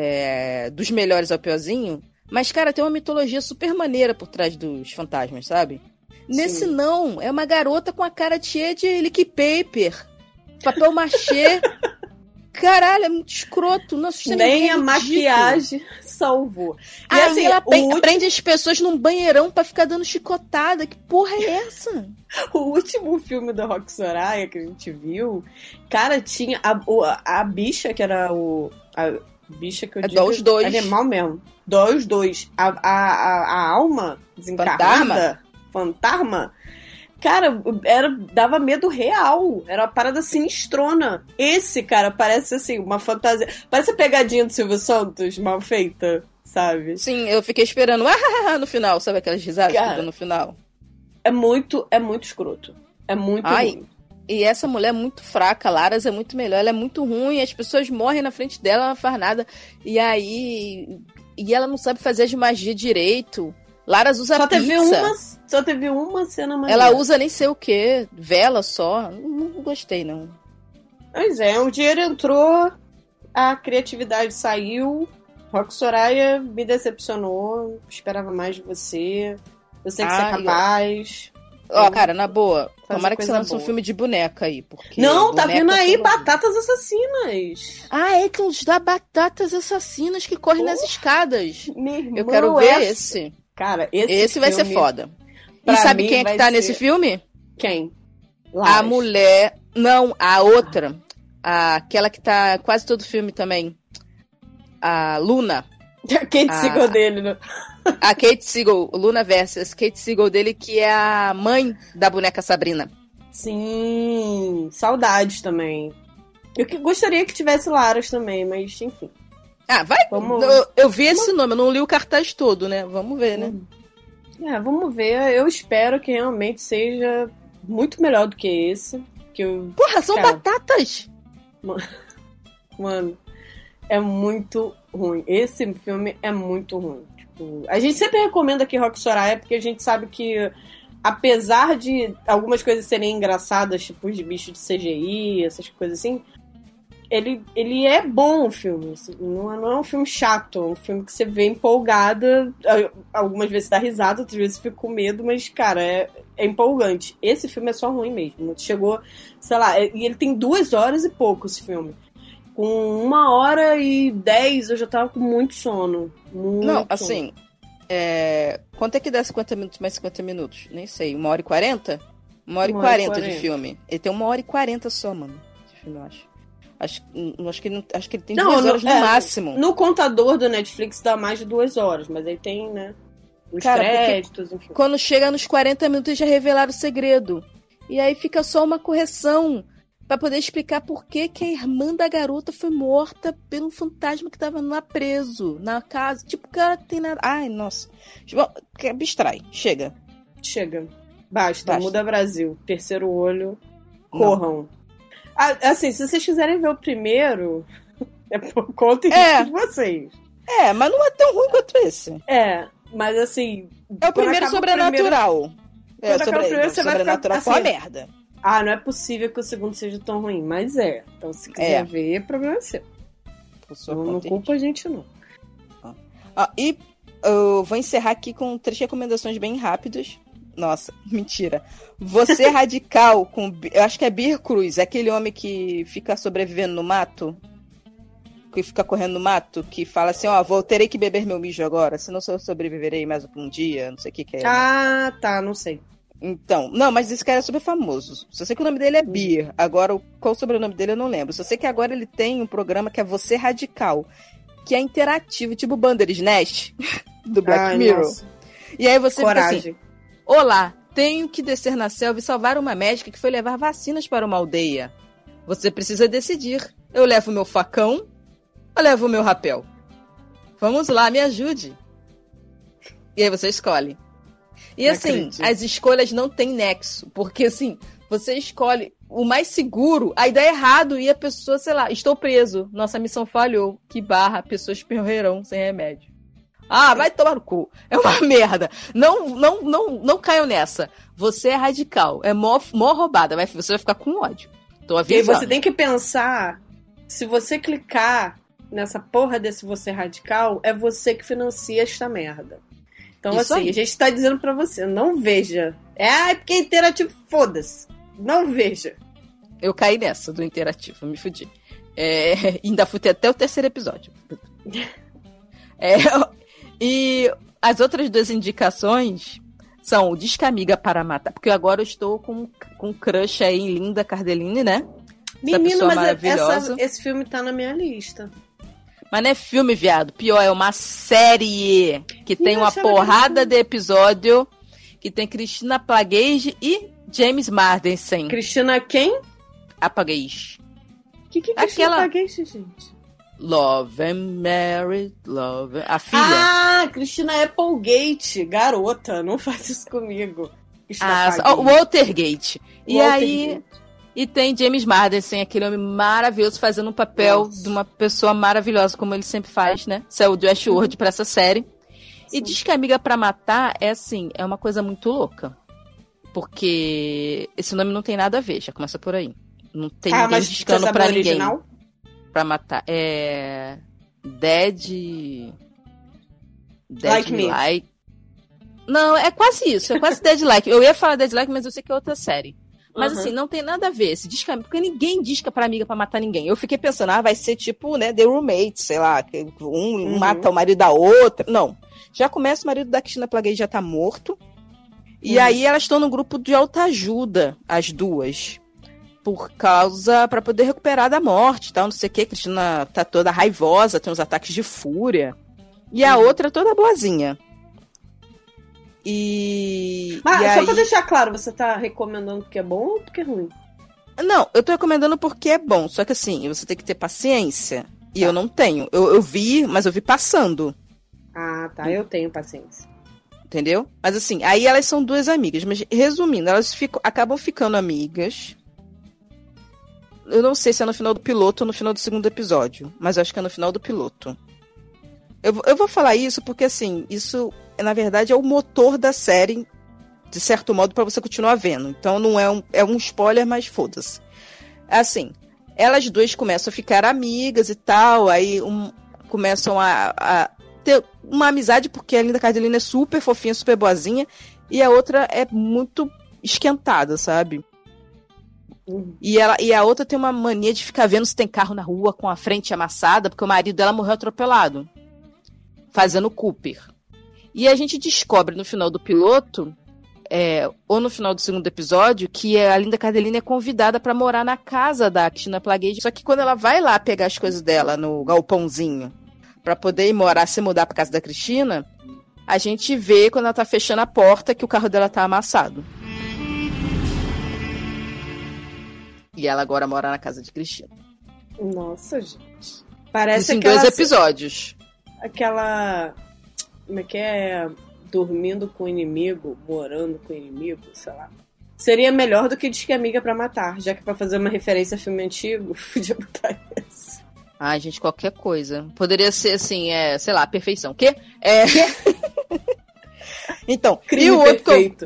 é, dos melhores ao piorzinho, mas, cara, tem uma mitologia super maneira por trás dos fantasmas, sabe? Nesse Sim. não, é uma garota com a cara cheia de lick paper, papel machê. Caralho, é muito escroto, não assusta ninguém, Nem é a ridículo. maquiagem salvou. E Aí assim, ela o, pre- ulti- prende as pessoas num banheirão pra ficar dando chicotada. Que porra é essa? o último filme do Rock Soraya que a gente viu, cara, tinha a, o- a bicha que era o... A bicha que eu É digo... dos dois. Animal mesmo. Dos dois. A, a, a, a alma desencarnada, fantasma, cara, era, dava medo real. Era uma parada sinistrona. Esse, cara, parece assim, uma fantasia. Parece a pegadinha do Silvio Santos, mal feita, sabe? Sim, eu fiquei esperando ah, no final, sabe aquelas risadas que Cara, dão no final? É muito, é muito escroto. É muito Ai, ruim. E essa mulher é muito fraca, a Laras é muito melhor, ela é muito ruim, as pessoas morrem na frente dela, ela não faz nada. E aí. E ela não sabe fazer as magias direito. Laras usa Só teve, pizza. uma, só teve uma cena mais. Ela usa nem sei o que, vela só. Não, não gostei, não. Pois é, o dinheiro entrou, a criatividade saiu. Rock Soraya me decepcionou. Esperava mais de você. Eu sei que você é Ah, eu- capaz. Ó, cara, na boa, Fazer tomara que você coisa lance um boa. filme de boneca aí, porque... Não, tá boneca vindo aí todo- Batatas Assassinas. Ah, é, tem os da Batatas Assassinas que correm nas escadas. Meu irmão, Eu quero ver essa- esse. Cara, esse, Esse vai ser filme, foda. E pra sabe mim, quem é que vai tá ser- nesse filme? Quem? A Laras. mulher... Não, a outra. A- Aquela que tá quase todo filme também. A Luna. Kate Ah. Siegel dele. Né? A Kate Siegel, Luna versus Kate Siegel dele, que é a mãe da boneca Sabrina. Sim, saudades também. Eu que gostaria que tivesse Laras também, mas enfim. Ah, vai. Vamos- Eu, eu vi esse nome, eu não li o cartaz todo, né? Vamos ver, né? É, vamos ver. Eu espero que realmente seja muito melhor do que esse. Que eu, Porra, são Cara. batatas! mano, é muito ruim. Esse filme é muito ruim. Tipo, a gente sempre recomenda aqui Rock Soraya porque a gente sabe que, apesar de algumas coisas serem engraçadas, tipo de bicho de C G I, essas coisas assim, ele, ele é bom o filme. Assim, não, é, não é um filme chato, é um filme que você vê empolgada. Algumas vezes dá risada, outras vezes fica com medo, mas, cara, é, é empolgante. Esse filme é só ruim mesmo. Chegou, sei lá, e ele tem duas horas e pouco esse filme. Com uma hora e dez eu já tava com muito sono. Muito Não, sono. assim. É... Quanto é que dá cinquenta minutos mais cinquenta minutos? Nem sei. Uma hora e quarenta? Uma hora e Uma hora e quarenta de quarenta. filme. Ele tem uma hora e quarenta só, mano. Esse filme, eu acho. Acho, hum, acho, que, ele, não- acho que ele tem Não, duas no- horas no é, máximo. No contador do Netflix dá mais de duas horas, mas aí tem, né? Os Cara, porque- créditos, enfim. Quando chega nos quarenta minutos, eles já revelaram o segredo. E aí fica só uma correção pra poder explicar por que, que a irmã da garota foi morta pelo fantasma que tava lá preso na casa. Tipo, cara, tem nada. Ai, nossa. Bom, que- abstrai. Chega. Chega. Basta, Basta. muda Brasil. Terceiro olho. Corram. Ah, assim, se vocês quiserem ver o primeiro, é por conta É. de vocês. É, mas não é tão ruim quanto esse. É, mas assim. É o quando primeiro acaba sobrenatural. É, quando sobre, acaba o primeiro, você vai ficar Sobrenatural foi assim, uma merda. ah, não é possível que o segundo seja tão ruim, mas é. Então, se quiser É. ver, problema é seu. Por sua Não, não conta, culpa a gente, não. Ah, e eu vou encerrar aqui com três recomendações bem rápidas. Nossa, mentira. Você Radical, com, eu acho que é Bir Cruz, é aquele homem que fica sobrevivendo no mato, que fica correndo no mato, que fala assim, ó, vou terei que beber meu mijo agora, senão eu sobreviverei mais um dia, não sei o que que é. Ah, tá, não sei. Então, não, mas esse cara é super famoso. Só sei que o nome dele é Bir. Agora, o- qual o sobrenome dele eu não lembro. Só sei que agora ele tem um programa que é Você Radical, que é interativo, tipo Bandersnatch, do Black Ai, Mirror. nossa. E aí você fica assim, Coragem. olá, tenho que descer na selva e salvar uma médica que foi levar vacinas para uma aldeia. Você precisa decidir. Eu levo o meu facão ou levo o meu rapel? Vamos lá, me ajude. E aí você escolhe. E Não assim, acredito. as escolhas não têm nexo. Porque assim, você escolhe o mais seguro, aí dá errado e a pessoa, sei lá, estou preso. Nossa missão falhou. Que barra, pessoas morrerão sem remédio. Ah, vai tomar no cu. É uma merda. Não, não, não, não caiam nessa. Você é radical. É mó, mó roubada. Vai, você vai ficar com ódio. Tô E aí avisando. você tem que pensar, se você clicar nessa porra desse você radical, é você que financia esta merda. Então, Isso assim, aí. a gente tá dizendo pra você, não veja. É, ah, é porque é interativo, foda-se. Não veja. Eu caí nessa do interativo, me fudi. É, ainda fui até o terceiro episódio. É, e as outras duas indicações são o Disque Amiga para Matar, porque agora eu estou com, com crush aí em Linda Cardellini, né? Menino, pessoa mas maravilhosa. essa, esse filme tá na minha lista. Mas não é filme, viado. Pior, é uma série que tem eu uma achava que era porrada filme. de episódio, que tem Cristina Plagueis e James Marsden. Cristina quem? Apagueis. O que que é Cristina Aquela- Plagueis, gente? Love and Married, Love... A filha. Ah, Cristina Applegate. Garota, não faz isso comigo. Cristina Ah, Plagueis. o Watergate. E Watergate. aí... E tem James Marsden, aquele homem maravilhoso, fazendo um papel Nossa. de uma pessoa maravilhosa, como ele sempre faz, né? Saiu do Westworld pra essa série. E Sim. diz que Amiga pra Matar é assim, é uma coisa muito louca. Porque esse nome não tem nada a ver, já começa por aí. Não tem Ah, ninguém mas você discando sabe pra o ninguém original? pra matar. É... Dead... Dead Like Me. Like... Não, é quase isso, é quase Dead Like. Eu ia falar Dead Like, mas eu sei que é outra série. Mas Uhum. assim, não tem nada a ver. Esse disca, porque ninguém disca pra amiga pra matar ninguém. Eu fiquei pensando, ah, vai ser tipo, né, The Roommate, sei lá, que um Uhum. mata o marido da outra. Não. Já começa o marido da Cristina Plagueis já tá morto. E Uhum. aí elas estão num grupo de autoajuda, as duas. Por causa, pra poder recuperar da morte, tal, não sei o que. Cristina tá toda raivosa, tem uns ataques de fúria. E a Uhum. outra toda boazinha. E. Mas, e só aí... pra deixar claro, você tá recomendando porque é bom ou porque é ruim? Não, eu tô recomendando porque é bom. Só que assim, você tem que ter paciência. E Tá. eu não tenho. Eu, eu vi, mas eu vi passando. Ah, tá. Eu tenho paciência. Entendeu? Mas assim, aí elas são duas amigas. Mas resumindo, elas ficam, acabam ficando amigas. Eu não sei se é no final do piloto ou no final do segundo episódio. Mas eu acho que é no final do piloto. Eu, vou- eu vou falar isso porque, assim, isso, na verdade, é o motor da série, de certo modo, pra você continuar vendo. Então não é um, é um spoiler, mas foda-se. Assim, elas duas começam a ficar amigas e tal, aí um- começam a, a ter uma amizade, porque a Linda Cardellini é super fofinha, super boazinha, e a outra é muito esquentada, sabe? Uhum. E, ela, e a outra tem uma mania de ficar vendo se tem carro na rua com a frente amassada, porque o marido dela morreu atropelado, fazendo Cooper. E a gente descobre no final do piloto, é, ou no final do segundo episódio, que a Linda Cardellini é convidada pra morar na casa da Cristina Plagueis. Só que quando ela vai lá pegar as coisas dela no galpãozinho, pra poder ir morar, se mudar pra casa da Cristina, a gente vê quando ela tá fechando a porta que o carro dela tá amassado. E ela agora mora na casa de Cristina. Nossa, gente. Parece Isso em aquela... dois episódios. Aquela... Como é que é? Dormindo com o inimigo, morando com o inimigo, sei lá. Seria melhor do que Disque Amiga pra Matar, já que pra fazer uma referência a filme antigo, podia botar isso. Ai, gente, qualquer coisa. Poderia ser, assim, é, sei lá, perfeição. O quê? É... então, Crime e o outro que eu, perfeito.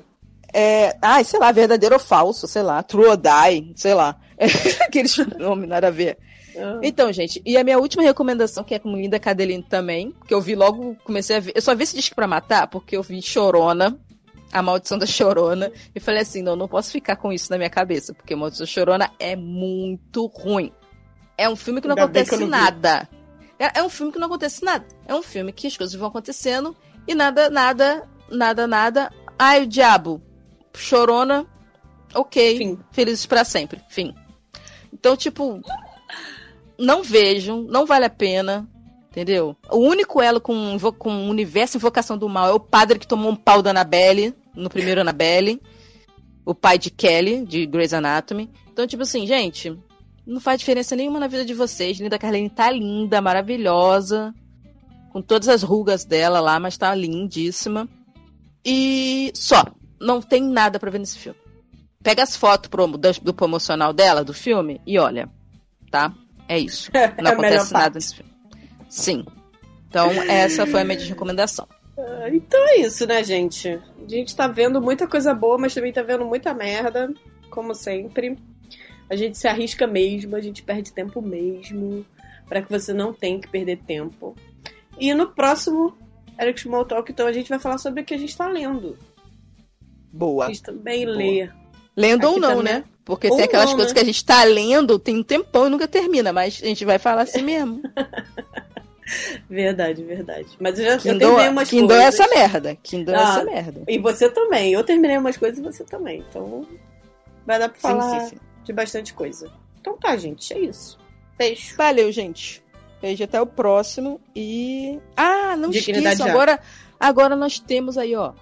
É, ai, sei lá, verdadeiro ou falso, sei lá, true or die, sei lá. Aqueles nomes nada a ver. Ah. Então, gente, e a minha última recomendação, que é com Linda Cardellini também, que eu vi logo, comecei a ver, eu só vi esse disco pra matar, porque eu vi Chorona, A Maldição da Chorona, e falei assim, não, não posso ficar com isso na minha cabeça, porque A Maldição da Chorona é muito ruim. É um filme que não Ainda bem acontece que eu não vi. nada. É, é um filme que não acontece nada. É um filme que as coisas vão acontecendo e nada, nada, nada, nada. Ai, o diabo. Chorona, ok. Fim. Felizes pra sempre. Fim. Então, tipo, não vejam, não vale a pena, entendeu? O único elo com, com o universo Invocação do Mal é o padre que tomou um pau da Annabelle, no primeiro Annabelle. O pai de Kelly, de Grey's Anatomy. Então, tipo assim, gente, não faz diferença nenhuma na vida de vocês. Linda Cardellini tá linda, maravilhosa, com todas as rugas dela lá, mas tá lindíssima. E só, não tem nada pra ver nesse filme. Pega as fotos promo, do, do promocional dela, do filme, e olha, tá? É isso. Não É a melhor acontece nada parte. nesse filme. Sim. Então, essa foi a minha recomendação. Ah, Então é isso, né, gente? A gente tá vendo muita coisa boa, mas também tá vendo muita merda, como sempre. A gente se arrisca mesmo, a gente perde tempo mesmo, pra que você não tenha que perder tempo. E no próximo Eric Small Talk, então, a gente vai falar sobre o que a gente tá lendo. Boa. A gente também Boa. lê. Lendo ou Aqui não, também. né? Porque Ou tem aquelas não, coisas né? que a gente tá lendo, tem um tempão e nunca termina, mas a gente vai falar assim mesmo. Verdade, verdade. Mas eu já eu Kindle, terminei umas Kindle coisas. é essa merda. Kindle é Ah, essa merda. E você também. Eu terminei umas coisas e você também. Então, vai dar pra Sim, falar sim, sim. de bastante coisa. Então tá, gente. É isso. Beijo. Valeu, gente. Beijo, até o próximo. E. Ah, não Dignidade esqueçam. já. Agora, agora nós temos aí, ó.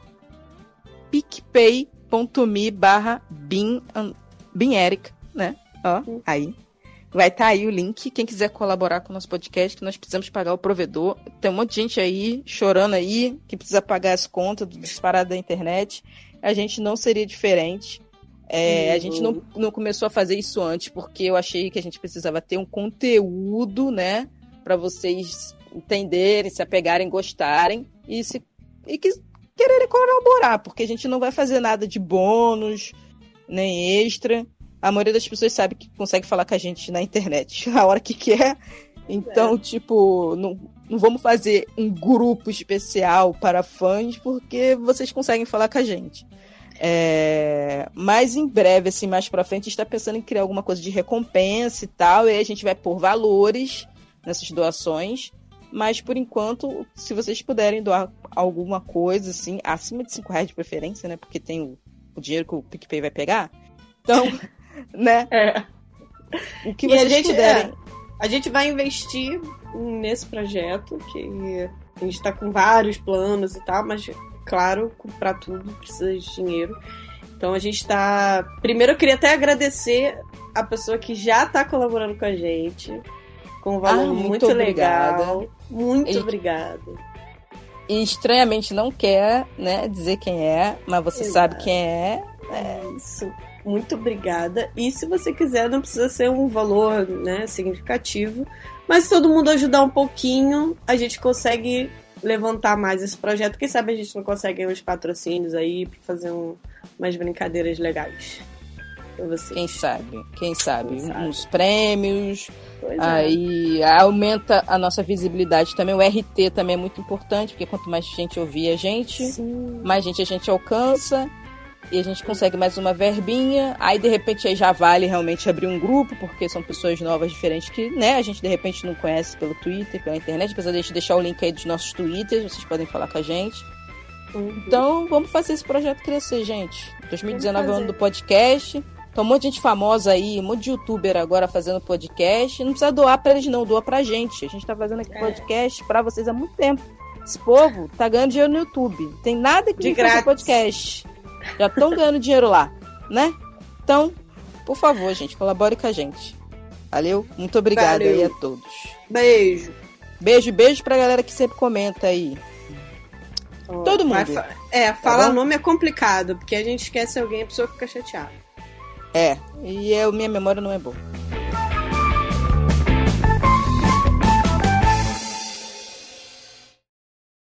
picpay.me barra BinEric, né? Ó, Hum. aí. Vai estar aí o link. Quem quiser colaborar com o nosso podcast, que nós precisamos pagar o provedor. Tem um monte de gente aí, chorando aí, que precisa pagar as contas dos paradas da internet. A gente não seria diferente. É, Uhum. A gente não, não começou a fazer isso antes, porque eu achei que a gente precisava ter um conteúdo, né? Pra vocês entenderem, se apegarem, gostarem. E, se, e que, quererem colaborar, porque a gente não vai fazer nada de bônus, nem extra. A maioria das pessoas sabe que consegue falar com a gente na internet a hora que quer. Então, é. tipo, não, não vamos fazer um grupo especial para fãs, porque vocês conseguem falar com a gente. É, mas em breve, assim, mais pra frente, a gente está pensando em criar alguma coisa de recompensa e tal, e aí a gente vai pôr valores nessas doações. Mas, por enquanto, se vocês puderem doar alguma coisa, assim, acima de cinco reais de preferência, né? Porque tem o, o dinheiro que o PicPay vai pegar. Então, né? É. O que E vocês a gente, puderem. é, a gente vai investir nesse projeto, que a gente tá com vários planos e tal, mas, claro, para tudo precisa de dinheiro. Então a gente tá... Primeiro eu queria até agradecer a pessoa que já tá colaborando com a gente, com um valor Ah, muito, muito legal. obrigada. Muito E- obrigada. E estranhamente não quer, né, dizer quem é, mas você Exato. sabe quem é. É isso. Muito obrigada. E se você quiser, não precisa ser um valor, né, significativo, mas se todo mundo ajudar um pouquinho, a gente consegue levantar mais esse projeto. Quem sabe a gente não consegue uns patrocínios aí pra fazer um, umas brincadeiras legais pra vocês. Quem sabe? Quem sabe? Quem sabe? Uns prêmios, Pois é. aí aumenta a nossa visibilidade também. O R T também é muito importante, porque quanto mais gente ouvir a gente, Sim. mais gente a gente alcança. E a gente consegue mais uma verbinha. Aí, de repente, aí já vale realmente abrir um grupo, porque são pessoas novas, diferentes, que, né, a gente, de repente, não conhece pelo Twitter, pela internet. Apesar de a gente deixar o link aí dos nossos Twitters, vocês podem falar com a gente. Uhum. Então, vamos fazer esse projeto crescer, gente. dois mil e dezenove é o ano fazer. do podcast. Tem um monte de gente famosa aí, um monte de youtuber agora fazendo podcast. Não precisa doar pra eles, não. Doa pra gente. A gente tá fazendo aqui É. podcast pra vocês há muito tempo. Esse povo tá ganhando dinheiro no YouTube. Tem nada que De não fazer grátis. podcast. Já estão ganhando dinheiro lá, né? Então, por favor, gente, colabore com a gente. Valeu? Muito obrigada Valeu. aí a todos. Beijo. Beijo, beijo pra galera que sempre comenta aí. Todo Vai mundo. fa- É, falar bom? nome é complicado, porque a gente esquece alguém e a pessoa fica chateada. É, e eu, minha memória não é boa.